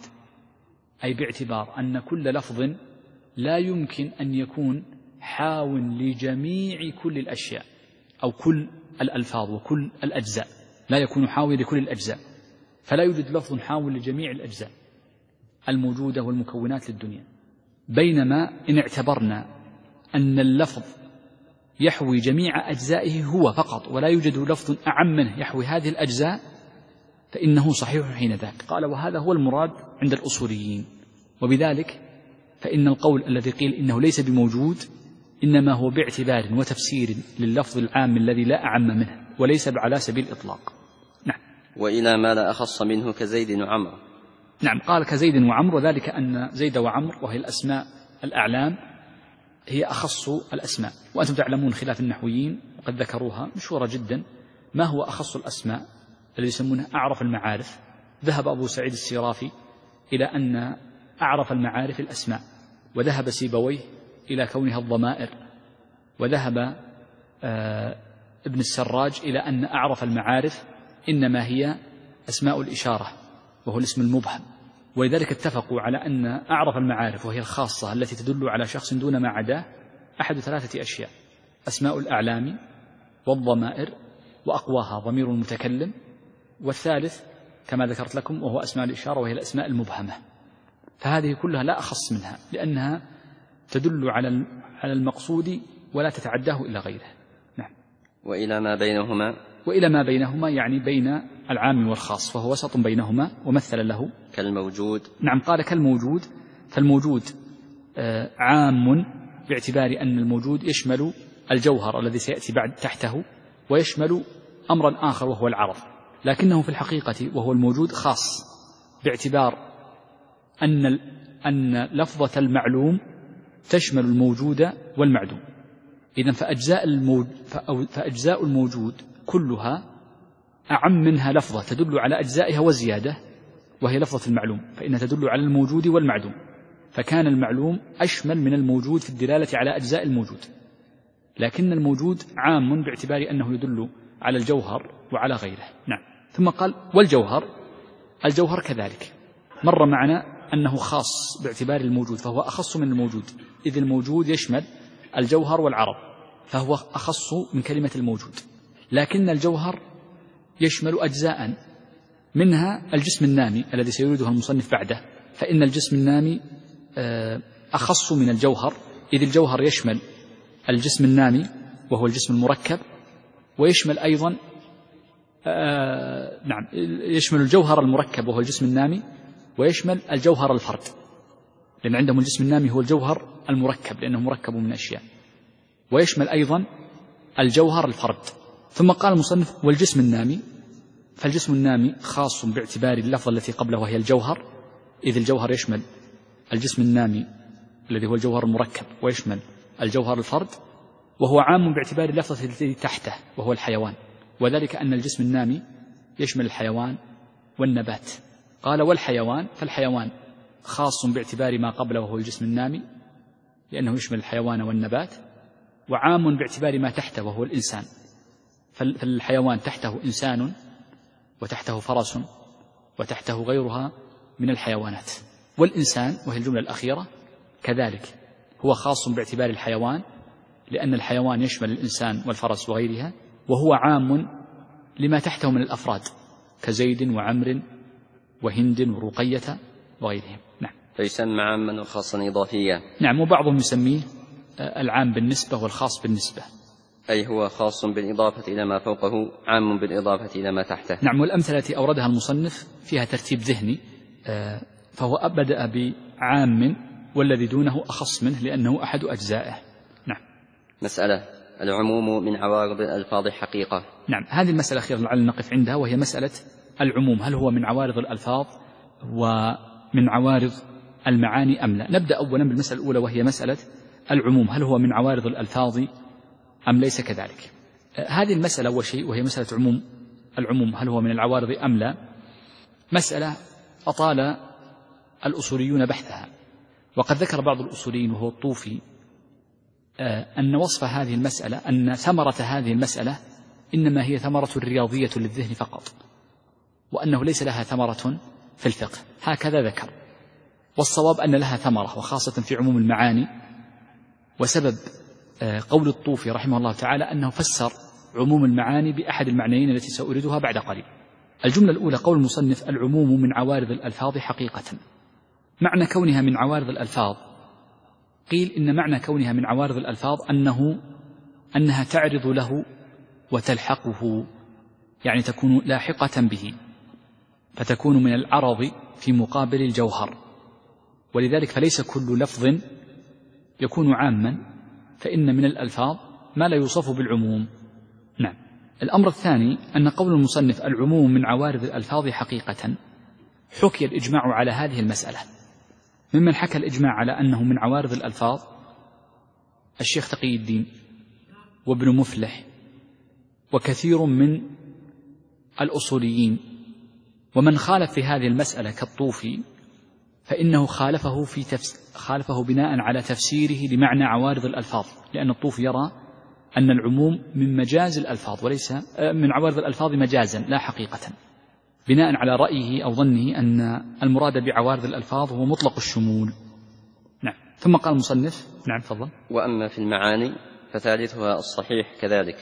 أي باعتبار أن كل لفظ لا يمكن أن يكون حاو لجميع كل الأشياء أو كل الألفاظ وكل الأجزاء، لا يكون حاوي لكل الأجزاء، فلا يوجد لفظ حاو لجميع الأجزاء الموجودة والمكونات للدنيا. بينما إن اعتبرنا أن اللفظ يحوي جميع أجزائه هو فقط ولا يوجد لفظ أعم منه يحوي هذه الأجزاء فإنه صحيح حين ذاك. قال وهذا هو المراد عند الأصوليين، وبذلك فإن القول الذي قيل إنه ليس بموجود إنما هو باعتبار وتفسير لللفظ العام الذي لا أعم منه وليس على سبيل الإطلاق. نعم. وإلى ما لا أخص منه كزيد وعمر. نعم قال كزيد وعمر، وذلك أن زيد وعمر وهي الأسماء الأعلام هي أخص الأسماء، وأنتم تعلمون خلاف النحويين وقد ذكروها مشهورة جدا ما هو أخص الأسماء الذي يسمونه أعرف المعارف. ذهب أبو سعيد السرافي إلى أن أعرف المعارف الأسماء، وذهب سيبويه إلى كونها الضمائر، وذهب آه ابن السراج إلى أن أعرف المعارف إنما هي أسماء الإشارة وهو الاسم المبهم، ولذلك اتفقوا على أن أعرف المعارف وهي الخاصة التي تدل على شخص دون ما عداه أحد ثلاثة أشياء: أسماء الأعلام والضمائر وأقواها ضمير المتكلم، والثالث كما ذكرت لكم وهو أسماء الإشارة وهي الأسماء المبهمة. فهذه كلها لا أخص منها لأنها تدل على على المقصود ولا تتعداه إلى غيره. نعم. وإلى ما بينهما وإلى ما بينهما يعني بين العام والخاص، فهو وسط بينهما، ومثل له كالموجود. نعم قال كالموجود، فالموجود عام باعتبار أن الموجود يشمل الجوهر الذي سيأتي بعد تحته، ويشمل أمرا آخر وهو العرض، لكنه في الحقيقة وهو الموجود خاص باعتبار أن أن لفظة المعلوم تشمل الموجود والمعدوم. إذن فأجزاء الموجود, فأجزاء الموجود كلها أعم منها لفظة تدل على أجزائها وزيادة وهي لفظة المعلوم، فإنها تدل على الموجود والمعدوم، فكان المعلوم أشمل من الموجود في الدلالة على أجزاء الموجود، لكن الموجود عام باعتبار أنه يدل على الجوهر وعلى غيره. نعم. ثم قال والجوهر، الجوهر كذلك مر معنا أنه خاص باعتبار الموجود فهو أخص من الموجود، إذ الموجود يشمل الجوهر والعرض فهو أخص من كلمة الموجود، لكن الجوهر يشمل أجزاء منها الجسم النامي الذي سيريدها المصنف بعده، فإن الجسم النامي أخص من الجوهر، إذ الجوهر يشمل الجسم النامي وهو الجسم المركب، ويشمل أيضا نعم يشمل الجوهر المركب وهو الجسم النامي، ويشمل الجوهر الفرد، لأن عندهم الجسم النامي هو الجوهر المركب لأنه مركب من أشياء، ويشمل أيضا الجوهر الفرد. ثم قال المصنف والجسم النامي، فالجسم النامي خاص باعتبار اللفظة التي قبله وهي الجوهر، إذ الجوهر يشمل الجسم النامي الذي هو الجوهر المركب ويشمل الجوهر الفرد، وهو عام باعتبار اللفظة التي تحته وهو الحيوان، وذلك أن الجسم النامي يشمل الحيوان والنبات. قال والحيوان، فالحيوان خاص باعتبار ما قبله وهو الجسم النامي لأنه يشمل الحيوان والنبات، وعام باعتبار ما تحته وهو الإنسان، فالحيوان تحته إنسان وتحته فرس وتحته غيرها من الحيوانات، والإنسان وهي الجملة الأخيرة كذلك هو خاص باعتبار الحيوان لأن الحيوان يشمل الإنسان والفرس وغيرها، وهو عام لما تحته من الأفراد كزيد وعمر وهند ورقية وغيرهم. نعم. فيسمى عاما وخاصا إضافيا. نعم. وبعضهم يسميه العام بالنسبة والخاص بالنسبة، أي هو خاص بالإضافة إلى ما فوقه عام بالإضافة إلى ما تحته. نعم. والأمثلة التي أوردها المصنف فيها ترتيب ذهني، فهو بدأ بعام والذي دونه أخص منه لأنه أحد أجزائه. نعم. مسألة العموم من عوارض الألفاظ حقيقة. نعم. هذه المسألة أخيرا لعل نقف عندها، وهي مسألة العموم، هل هو من عوارض الألفاظ؟ من عوارض المعاني أم لا. نبدأ أولا بالمسألة الأولى وهي مسألة العموم، هل هو من عوارض الألفاظ أم ليس كذلك؟ هذه المسألة أول شيء وهي مسألة عموم العموم، هل هو من العوارض أم لا، مسألة أطال الأصوليون بحثها، وقد ذكر بعض الأصوليين وهو الطوفي أن وصف هذه المسألة أن ثمرة هذه المسألة إنما هي ثمرة رياضية للذهن فقط، وأنه ليس لها ثمرة في الفقه، هكذا ذكر. والصواب أن لها ثمرة وخاصة في عموم المعاني. وسبب قول الطوفي رحمه الله تعالى أنه فسر عموم المعاني بأحد المعنيين التي سأوردها بعد قليل. الجملة الأولى قول المصنف العموم من عوارض الألفاظ حقيقة. معنى كونها من عوارض الألفاظ، قيل إن معنى كونها من عوارض الألفاظ أنه أنها تعرض له وتلحقه، يعني تكون لاحقة به، فتكون من العرض في مقابل الجوهر. ولذلك فليس كل لفظ يكون عاما، فإن من الألفاظ ما لا يوصف بالعموم. نعم. الأمر الثاني أن قول المصنف العموم من عوارض الألفاظ حقيقة، حكي الإجماع على هذه المسألة. ممن حكى الإجماع على أنه من عوارض الألفاظ الشيخ تقي الدين وابن مفلح وكثير من الأصوليين. ومن خالف في هذه المسألة كالطوفي فإنه خالفه في تفس... خالفه بناء على تفسيره لمعنى عوارض الألفاظ، لأن الطوفي يرى أن العموم من مجاز الألفاظ وليس من عوارض الألفاظ مجازا لا حقيقة، بناء على رأيه أو ظنه أن المراد بعوارض الألفاظ هو مطلق الشمول. نعم. ثم قال المصنف نعم تفضل. وأما في المعاني فثالثها الصحيح كذلك.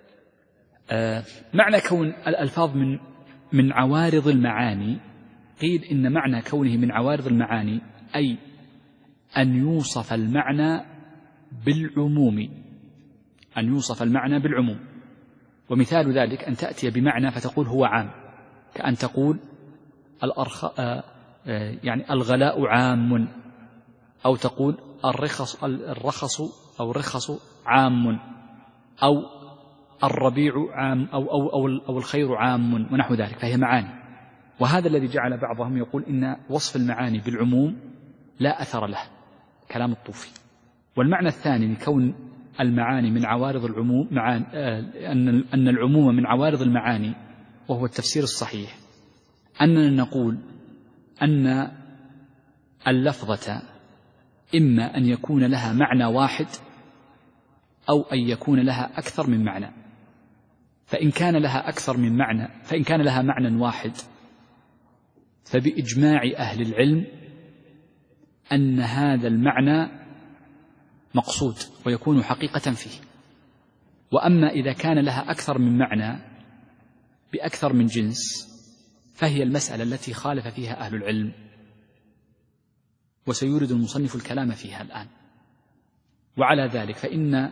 آه معنى كون الألفاظ من من عوارض المعاني، قيل إن معنى كونه من عوارض المعاني أي أن يوصف المعنى بالعموم، أن يوصف المعنى بالعموم. ومثال ذلك أن تأتي بمعنى فتقول هو عام، كأن تقول الأرخ... آه يعني الغلاء عام، أو تقول الرخص الرخص أو الرخص عام، أو الربيع عام، أو أو أو, أو الخير عام ونحو ذلك، فهي معاني. وهذا الذي جعل بعضهم يقول إن وصف المعاني بالعموم لا أثر له، كلام الطوفي. والمعنى الثاني لكون المعاني من عوارض العموم معاني أن أن العموم من عوارض المعاني، وهو التفسير الصحيح، أننا نقول أن اللفظة إما أن يكون لها معنى واحد أو أن يكون لها أكثر من معنى. فإن كان لها أكثر من معنى فإن كان لها معنى واحد فبإجماع أهل العلم أن هذا المعنى مقصود ويكون حقيقة فيه. وأما إذا كان لها أكثر من معنى بأكثر من جنس فهي المسألة التي خالف فيها أهل العلم، وسيورد المصنف الكلام فيها الآن. وعلى ذلك فإن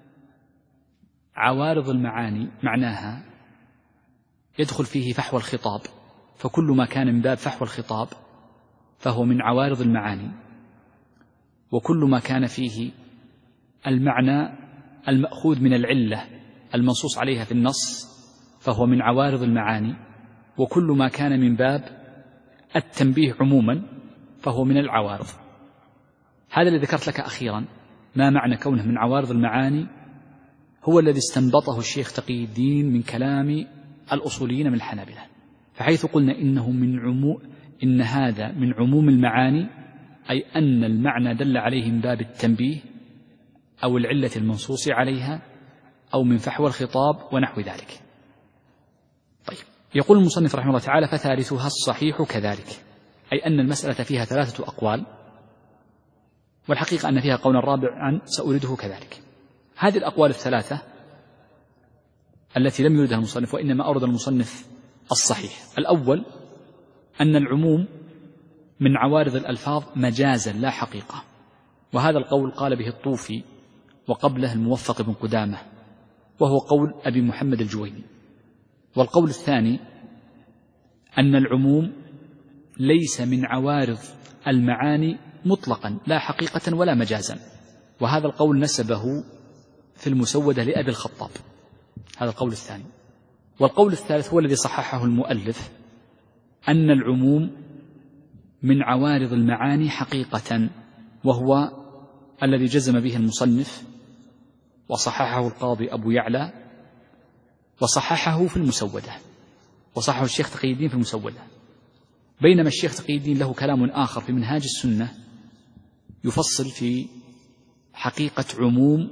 عوارض المعاني معناها يدخل فيه فحوى الخطاب، فكل ما كان من باب فحوى الخطاب فهو من عوارض المعاني، وكل ما كان فيه المعنى المأخوذ من العلة المنصوص عليها في النص فهو من عوارض المعاني، وكل ما كان من باب التنبيه عموما فهو من العوارض. هذا الذي ذكرت لك أخيرا ما معنى كونه من عوارض المعاني هو الذي استنبطه الشيخ تقي الدين من كلام الأصوليين من الحنابلة، فحيث قلنا إنه من عموم إن هذا من عموم المعاني أي أن المعنى دل عليه من باب التنبيه أو العلة المنصوص عليها أو من فحوى الخطاب ونحو ذلك. طيب، يقول المصنف رحمه الله تعالى فثالثها الصحيح كذلك، أي أن المسألة فيها ثلاثة أقوال، والحقيقة أن فيها قولا رابعا سأورده كذلك. هذه الأقوال الثلاثة التي لم يردها المصنف وإنما أورد المصنف الصحيح. الأول أن العموم من عوارض الألفاظ مجازا لا حقيقة، وهذا القول قال به الطوفي وقبله الموفق بن قدامة، وهو قول أبي محمد الجويني. والقول الثاني أن العموم ليس من عوارض المعاني مطلقا لا حقيقة ولا مجازا، وهذا القول نسبه في المسودة لأبي الخطاب، هذا القول الثاني. والقول الثالث هو الذي صححه المؤلف، أن العموم من عوارض المعاني حقيقة، وهو الذي جزم به المصنف وصححه القاضي أبو يعلى وصححه في المسودة، وصححه الشيخ تقي الدين في المسودة. بينما الشيخ تقي الدين له كلام آخر في منهاج السنة يفصل في حقيقة عموم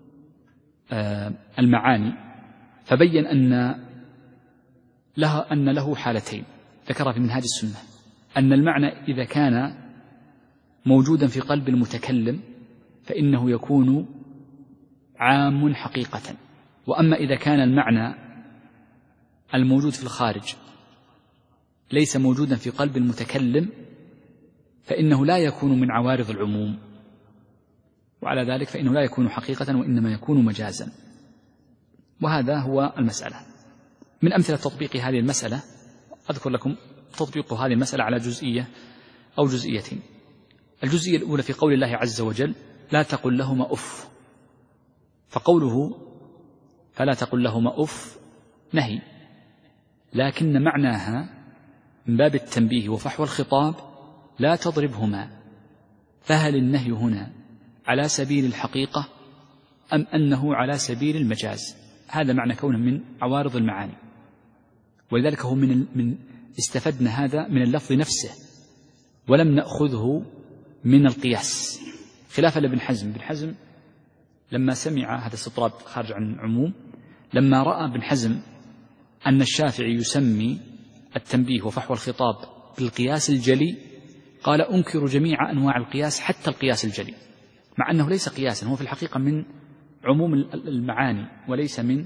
المعاني، فبين أن له, أن له حالتين ذكرها في منهاج السنة: أن المعنى إذا كان موجودا في قلب المتكلم فإنه يكون عام حقيقة، وأما إذا كان المعنى الموجود في الخارج ليس موجودا في قلب المتكلم فإنه لا يكون من عوارض العموم، وعلى ذلك فإنه لا يكون حقيقة وإنما يكون مجازا. وهذا هو المسألة. من أمثلة تطبيق هذه المسألة أذكر لكم تطبيق هذه المسألة على جزئية أو جزئيتين. الجزئية الأولى في قول الله عز وجل: لا تقل لهما أف، فقوله فلا تقل لهما أف نهي، لكن معناها من باب التنبيه وفحوى الخطاب: لا تضربهما. فهل النهي هنا على سبيل الحقيقة أم أنه على سبيل المجاز؟ هذا معنى كونه من عوارض المعاني، ولذلك هو من من استفدنا هذا من اللفظ نفسه ولم نأخذه من القياس، خلافا لابن حزم. ابن حزم لما سمع هذا استطراد خارج عن عموم، لما رأى ابن حزم أن الشافعي يسمي التنبيه وفحوى الخطاب بالقياس الجلي قال: أنكر جميع أنواع القياس حتى القياس الجلي، مع أنه ليس قياسا، هو في الحقيقة من عموم المعاني وليس من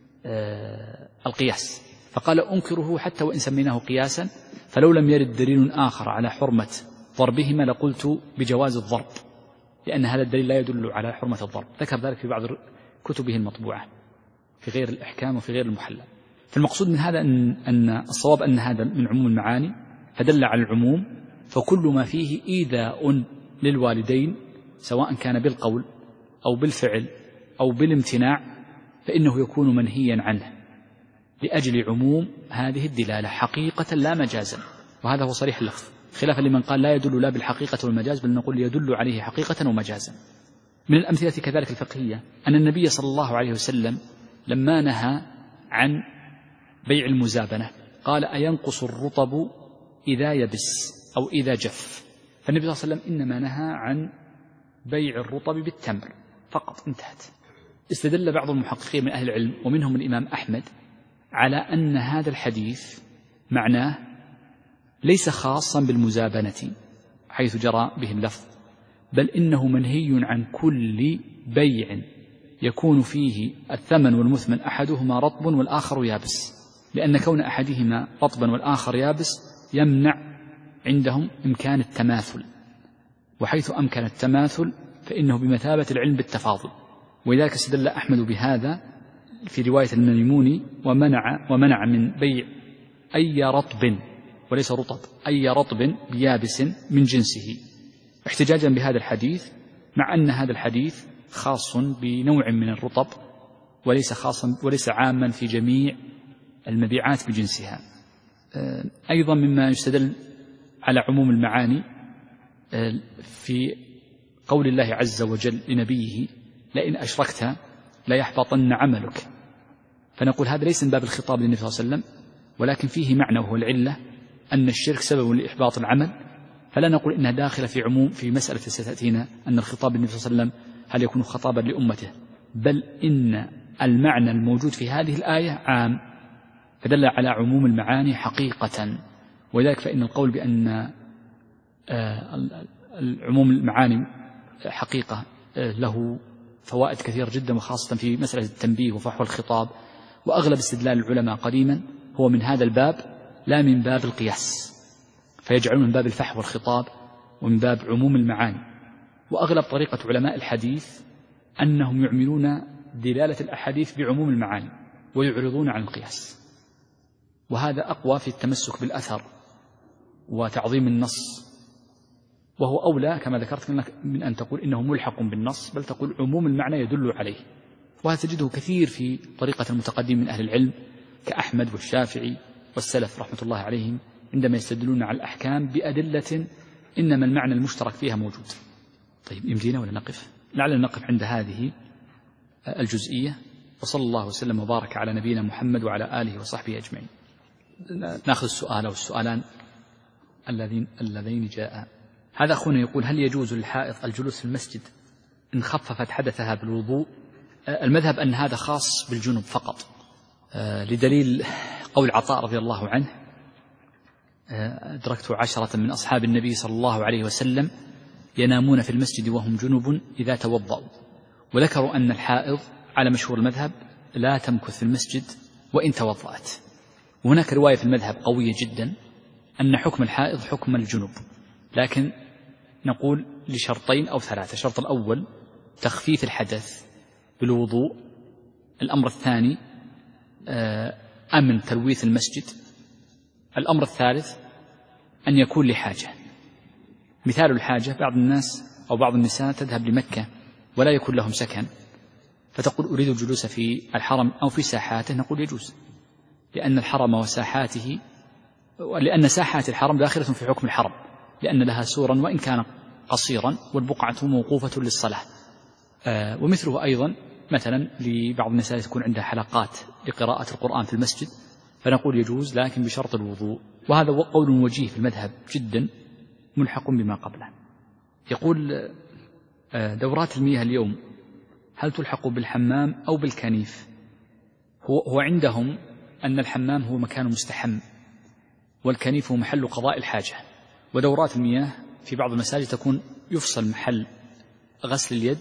آه القياس. فقال: أنكره حتى وإن سميناه قياسا، فلو لم يرد دليل آخر على حرمة ضربهما لقلت بجواز الضرب، لأن هذا الدليل لا يدل على حرمة الضرب. ذكر ذلك في بعض كتبه المطبوعة في غير الإحكام وفي غير المحلى. فالمقصود من هذا أن, أن الصواب أن هذا من عموم المعاني فدل على العموم، فكل ما فيه إيذاء للوالدين سواء كان بالقول أو بالفعل أو بالامتناع فإنه يكون منهيا عنه لأجل عموم هذه الدلالة حقيقة لا مجازا، وهذا هو صريح اللفظ، خلافا لمن قال لا يدل لا بالحقيقة والمجاز، بل نقول يدل عليه حقيقة ومجازا. من الأمثلة كذلك الفقهية أن النبي صلى الله عليه وسلم لما نهى عن بيع المزابنة قال: أينقص الرطب إذا يبس أو إذا جف؟ فالنبي صلى الله عليه وسلم إنما نهى عن بيع الرطب بالتمر فقط، انتهت. استدل بعض المحققين من أهل العلم ومنهم الإمام أحمد على أن هذا الحديث معناه ليس خاصا بالمزابنة حيث جرى به اللفظ، بل إنه منهي عن كل بيع يكون فيه الثمن والمثمن أحدهما رطب والآخر يابس، لأن كون أحدهما رطبا والآخر يابس يمنع عندهم إمكان التماثل، وحيث أمكن التماثل فإنه بمثابة العلم بالتفاضل. ولذلك استدل أحمد بهذا في رواية الميموني ومنع, ومنع من بيع أي رطب وليس رطب أي رطب بيابس من جنسه، احتجاجا بهذا الحديث، مع أن هذا الحديث خاص بنوع من الرطب وليس خاصا وليس عاما في جميع المبيعات بجنسها. أيضا مما يستدل على عموم المعاني في قول الله عز وجل لنبيه: لئن أشركت لا يحبطن عملك. فنقول هذا ليس من باب الخطاب للنبي صلى الله عليه وسلم، ولكن فيه معنى وهو العلة أن الشرك سبب لإحباط العمل، فلا نقول إنها داخلة في عموم في مسألة ستأتينا أن الخطاب للنبي صلى الله عليه وسلم هل يكون خطابا لأمته، بل إن المعنى الموجود في هذه الآية عام فدل على عموم المعاني حقيقة. ولذلك فإن القول بأن العموم المعاني حقيقة له فوائد كثيرة جدا، وخاصة في مسألة التنبيه وفحوى الخطاب، وأغلب استدلال العلماء قديما هو من هذا الباب لا من باب القياس، فيجعلون من باب الفحوى والخطاب ومن باب عموم المعاني. وأغلب طريقة علماء الحديث أنهم يعملون دلالة الأحاديث بعموم المعاني ويعرضون عن القياس، وهذا أقوى في التمسك بالأثر وتعظيم النص، وهو أولى كما ذكرت من أن تقول إنه ملحق بالنص، بل تقول عموم المعنى يدل عليه. وهذا تجده كثير في طريقة المتقدم من أهل العلم كأحمد والشافعي والسلف رحمة الله عليهم، عندما يستدلون على الأحكام بأدلة إنما المعنى المشترك فيها موجود. طيب يمدينا ولا نقف؟ لعلنا نقف عند هذه الجزئية، وصلى الله وسلم وبارك على نبينا محمد وعلى آله وصحبه أجمعين. نأخذ السؤال أو السؤالان اللذين اللذين جاء. هذا أخونا يقول: هل يجوز للحائض الجلوس في المسجد إن خففت حدثها بالوضوء؟ المذهب أن هذا خاص بالجنوب فقط، لدليل قول عطاء رضي الله عنه: أدركت عشرة من أصحاب النبي صلى الله عليه وسلم ينامون في المسجد وهم جنب إذا توضأوا. وذكروا أن الحائض على مشهور المذهب لا تمكث في المسجد وإن توضأت. وهناك رواية في المذهب قوية جدا أن حكم الحائض حكم الجنوب، لكن نقول لشرطين أو ثلاثة. الشرط الأول تخفيف الحدث بالوضوء. الأمر الثاني أمن تلويث المسجد. الأمر الثالث أن يكون لحاجة. مثال الحاجة: بعض الناس أو بعض النساء تذهب لمكة ولا يكون لهم سكن، فتقول أريد الجلوس في الحرم أو في ساحاته، نقول يجوز، لأن الحرم وساحاته لأن ساحات الحرم داخلة في حكم الحرم، لأن لها سورا وإن كان قصيرا، والبقعة موقوفة للصلاة. آه ومثله أيضا مثلا لبعض النساء تكون عندها حلقات لقراءة القرآن في المسجد، فنقول يجوز لكن بشرط الوضوء. وهذا قول وجيه في المذهب جدا ملحق بما قبله. يقول: آه دورات المياه اليوم هل تلحق بالحمام أو بالكنيف؟ هو, هو عندهم أن الحمام هو مكان مستحم، والكنيف هو محل قضاء الحاجة. ودورات المياه في بعض المساجد تكون يفصل محل غسل اليد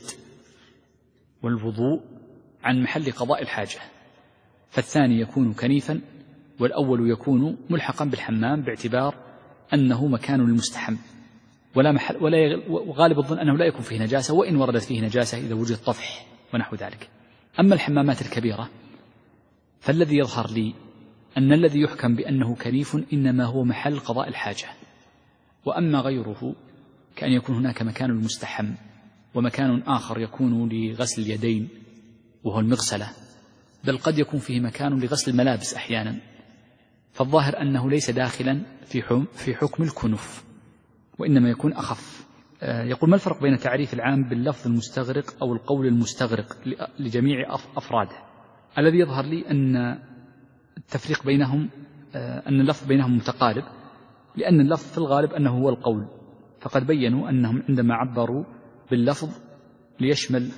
والوضوء عن محل قضاء الحاجة، فالثاني يكون كنيفا والأول يكون ملحقا بالحمام، باعتبار أنه مكان للمستحم ولا محل، ولا وغالب الظن أنه لا يكون فيه نجاسة، وإن وردت فيه نجاسة إذا وجد طفح ونحو ذلك. أما الحمامات الكبيرة فالذي يظهر لي أن الذي يحكم بأنه كنيف إنما هو محل قضاء الحاجة، وأما غيره كأن يكون هناك مكان المستحم ومكان آخر يكون لغسل اليدين وهو المغسلة، بل قد يكون فيه مكان لغسل الملابس أحيانا، فالظاهر أنه ليس داخلا في حكم الكنف وإنما يكون أخف. يقول: ما الفرق بين تعريف العام باللفظ المستغرق أو القول المستغرق لجميع أفراده؟ الذي يظهر لي أن التفريق بينهم أن اللفظ بينهم متقارب، لأن اللفظ في الغالب أنه هو القول، فقد بينوا أنهم عندما عبروا باللفظ ليشمل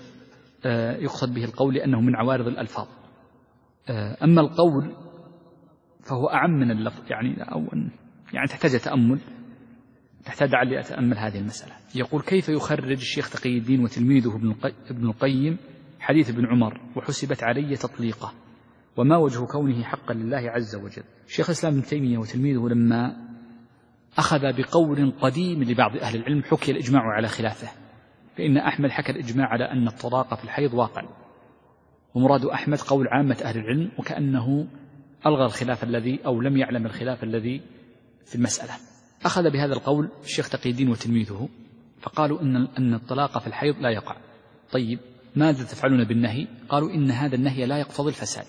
يقصد به القول لأنه من عوارض الألفاظ. أما القول فهو أعم من اللفظ، يعني أو يعني تحتاج تأمل، تحتاج لعلي أتأمل هذه المسألة. يقول: كيف يخرج الشيخ تقي الدين وتلميذه ابن القيم حديث ابن عمر وحسبت علي تطليقه، وما وجه كونه حقا لله عز وجل؟ الشيخ الإسلام ابن تيمية وتلميذه لما أخذ بقول قديم لبعض أهل العلم حكي الإجماع على خلافه، فإن أحمد حكى الإجماع على أن الطلاق في الحيض واقع، ومراد أحمد قول عامة أهل العلم، وكأنه ألغى الخلاف الذي أو لم يعلم الخلاف الذي في المسألة. أخذ بهذا القول الشيخ تقي الدين وتلميذه، فقالوا إن أن الطلاق في الحيض لا يقع. طيب ماذا تفعلون بالنهي؟ قالوا إن هذا النهي لا يقتضي الفساد،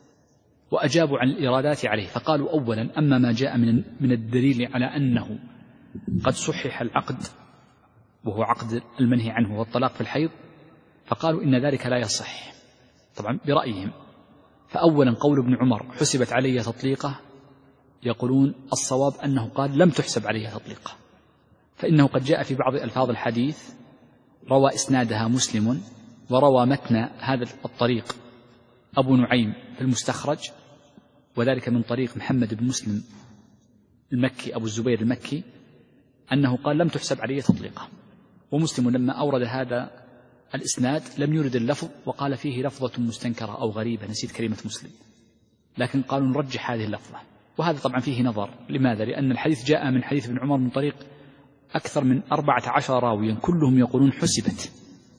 وأجابوا عن الإرادات عليه، فقالوا: أولا أما ما جاء من من الدليل على أنه قد صحح العقد وهو عقد المنهي عنه والطلاق في الحيض، فقالوا إن ذلك لا يصح، طبعا برأيهم. فأولا قول ابن عمر حسبت علي تطليقه، يقولون الصواب أنه قال لم تحسب علي تطليقه، فإنه قد جاء في بعض ألفاظ الحديث روى إسنادها مسلم، وروى متن هذا الطريق أبو نعيم في المستخرج، وذلك من طريق محمد بن مسلم المكي أبو الزبير المكي، أنه قال لم تحسب عليه تطليقه. ومسلم لما أورد هذا الإسناد لم يرد اللفظ، وقال فيه لفظة مستنكرة أو غريبة، نسيت كلمة مسلم، لكن قالوا نرجح هذه اللفظة. وهذا طبعا فيه نظر. لماذا؟ لأن الحديث جاء من حديث ابن عمر من طريق أكثر من أربعة عشر راويا كلهم يقولون حسبت،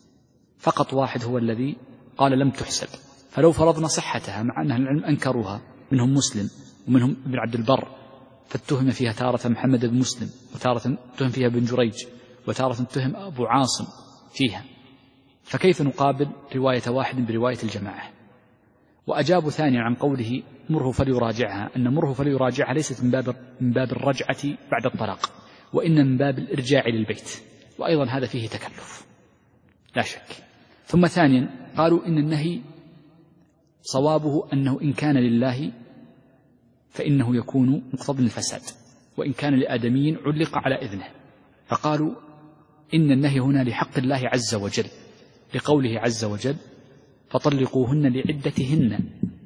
فقط واحد هو الذي قال لم تحسب. فلو فرضنا صحتها، مع أن العلم أنكروها، منهم مسلم ومنهم ابن عبد البر، فاتهم فيها تارة محمد بن مسلم، وتارة اتهم فيها بن جريج، وتارة اتهم أبو عاصم فيها، فكيف نقابل رواية واحد برواية الجماعة؟ وأجابوا ثانيا عن قوله مره فليراجعها أن مره فليراجعها ليست من باب من باب الرجعة بعد الطلاق، وإن من باب الإرجاع للبيت، وأيضا هذا فيه تكلف لا شك. ثم ثانيا قالوا إن النهي صوابه أنه إن كان لله فإنه يكون مقتضى الفساد، وإن كان لآدمي علق على إذنه، فقالوا إن النهي هنا لحق الله عز وجل لقوله عز وجل فطلقوهن لعدتهن،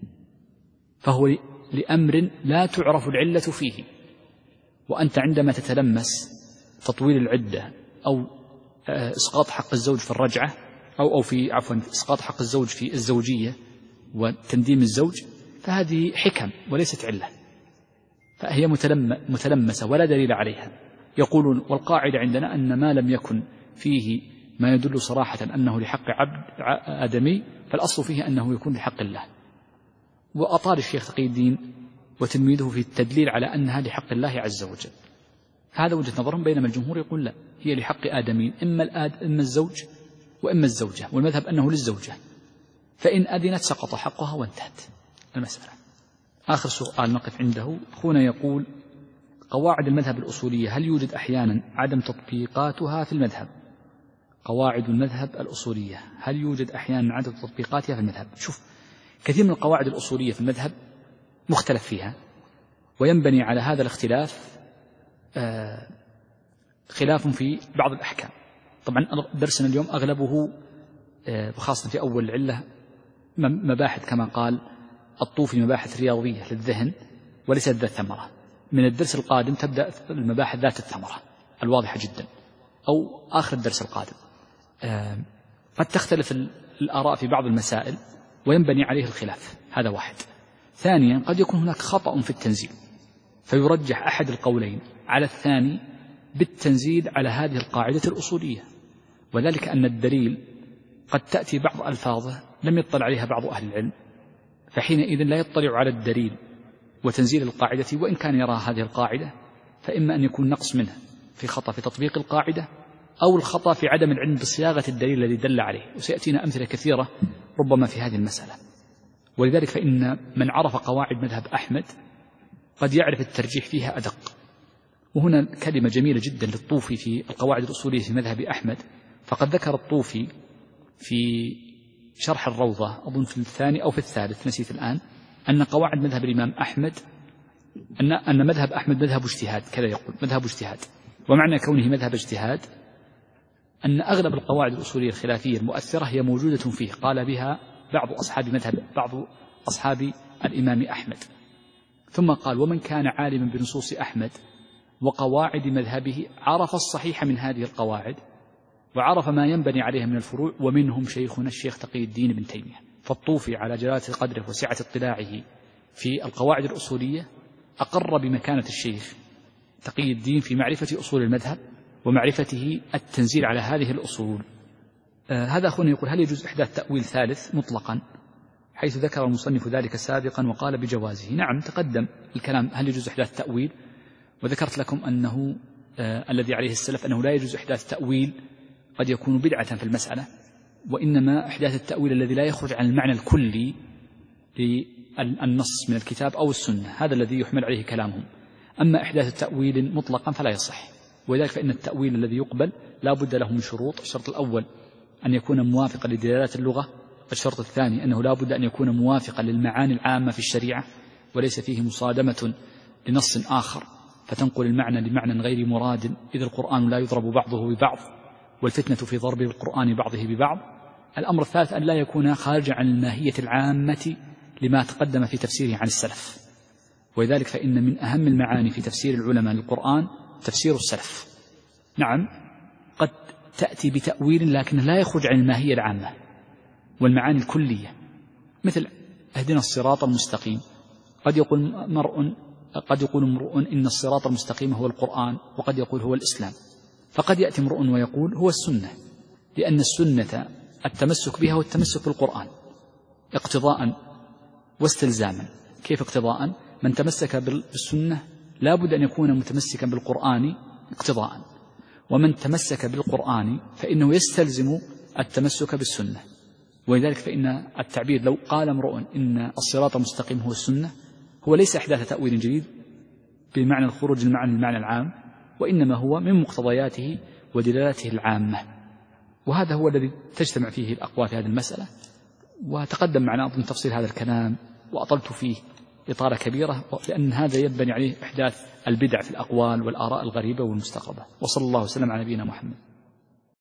فهو لأمر لا تعرف العلة فيه. وأنت عندما تتلمس تطويل العدة أو إسقاط حق الزوج في الرجعة أو أو في عفوا إسقاط حق الزوج في الزوجية وتنديم الزوج، فهذه حكم وليست علة، فهي متلمسة ولا دليل عليها. يقولون والقاعدة عندنا أن ما لم يكن فيه ما يدل صراحة أنه لحق عبد آدمي فالأصل فيه أنه يكون لحق الله. وأطال الشيخ تقي الدين وتلميذه في التدليل على أنها لحق الله عز وجل، هذا وجهة نظرهم، بينما الجمهور يقول لا، هي لحق آدمين، إما, الآد إما الزوج وإما الزوجة، والمذهب أنه للزوجة، فإن أذنت سقط حقها وانتهت المسألة. آخر سؤال نقف عنده، أخونا يقول قواعد المذهب الأصولية هل يوجد أحيانا عدم تطبيقاتها في المذهب؟ قواعد المذهب الأصولية هل يوجد أحيانا عدم تطبيقاتها في المذهب؟ شوف، كثير من القواعد الأصولية في المذهب مختلف فيها، وينبني على هذا الاختلاف آه خلاف في بعض الأحكام. طبعا درسنا اليوم أغلبه آه وخاصة في أول العلة مباحث كما قال الطوفي مباحث رياضية للذهن وليست ذات ثمرة. من الدرس القادم تبدأ المباحث ذات الثمرة الواضحة جدا، أو آخر الدرس القادم. آه قد تختلف الآراء في بعض المسائل وينبني عليه الخلاف، هذا واحد. ثانيا قد يكون هناك خطأ في التنزيل فيرجح أحد القولين على الثاني بالتنزيل على هذه القاعدة الأصولية، وذلك أن الدليل قد تأتي بعض ألفاظه لم يطلع عليها بعض أهل العلم، فحينئذ لا يطلع على الدليل وتنزيل القاعدة، وإن كان يرى هذه القاعدة، فإما أن يكون نقص منها في خطأ في تطبيق القاعدة، أو الخطأ في عدم العلم بصياغة الدليل الذي دل عليه، وسيأتينا أمثلة كثيرة ربما في هذه المسألة. ولذلك فإن من عرف قواعد مذهب أحمد قد يعرف الترجيح فيها أدق. وهنا كلمة جميلة جدا للطوفي في القواعد الأصولية في مذهب أحمد، فقد ذكر الطوفي في شرح الروضة أظن في الثاني أو في الثالث نسيت الآن، أن قواعد مذهب الإمام أحمد أن أن مذهب أحمد مذهب اجتهاد، كذا يقول مذهب اجتهاد، ومعنى كونه مذهب اجتهاد أن أغلب القواعد الأصولية الخلافية المؤثرة هي موجودة فيه، قال بها بعض أصحاب مذهب بعض أصحاب الإمام أحمد. ثم قال ومن كان عالما بنصوص أحمد وقواعد مذهبه عرف الصحيح من هذه القواعد وعرف ما ينبني عليها من الفروع، ومنهم شيخنا الشيخ تقي الدين بن تيمية. فالطوفي على جلالة قدره وسعة اطلاعه في القواعد الأصولية أقر بمكانة الشيخ تقي الدين في معرفة أصول المذهب ومعرفته التنزيل على هذه الأصول. آه هذا أخونا يقول هل يجوز إحداث تأويل ثالث مطلقا، حيث ذكر المصنف ذلك سابقا وقال بجوازه؟ نعم، تقدم الكلام هل يجوز إحداث تأويل، وذكرت لكم أنه آه الذي عليه السلف أنه لا يجوز إحداث تأويل قد يكون بدعة في المسألة، وإنما إحداث التأويل الذي لا يخرج عن المعنى الكلي للنص من الكتاب أو السنة، هذا الذي يحمل عليه كلامهم. أما إحداث التأويل مطلقا فلا يصح، ولذلك فإن التأويل الذي يقبل لا بد له من شروط. الشرط الأول أن يكون موافقا لدلالات اللغة، الشرط الثاني أنه لا بد أن يكون موافقا للمعاني العامة في الشريعة وليس فيه مصادمة لنص آخر فتنقل المعنى لمعنى غير مراد، إذ القرآن لا يضرب بعضه ببعض والفتنة في ضرب القرآن بعضه ببعض. الأمر الثالث أن لا يكون خارجا عن الماهية العامة لما تقدم في تفسيره عن السلف، ولذلك فإن من أهم المعاني في تفسير العلماء للقرآن تفسير السلف. نعم قد تأتي بتأويل لكن لا يخرج عن الماهية العامة والمعاني الكلية، مثل اهدنا الصراط المستقيم، قد يقول مرء قد يقول امرؤ إن الصراط المستقيم هو القرآن، وقد يقول هو الإسلام، فقد يأتي امرؤ ويقول هو السنة، لأن السنة التمسك بها والتمسك بالقرآن اقتضاء واستلزاما. كيف اقتضاء؟ من تمسك بالسنة لا بد أن يكون متمسكا بالقرآن اقتضاء، ومن تمسك بالقرآن فإنه يستلزم التمسك بالسنة. ولذلك فإن التعبير لو قال امرؤ إن الصراط المستقيم هو السنة هو ليس إحداث تأويل جديد بمعنى الخروج المعنى المعنى العام، وإنما هو من مقتضياته ودلالاته العامة. وهذا هو الذي تجتمع فيه الأقوال في هذه المسألة. وتقدم معنا أظن تفصيل هذا الكلام وأطلت فيه إطالة كبيرة، لأن هذا يبني عليه إحداث البدع في الأقوال والآراء الغريبة والمستغربة. وصلى الله وسلم على نبينا محمد.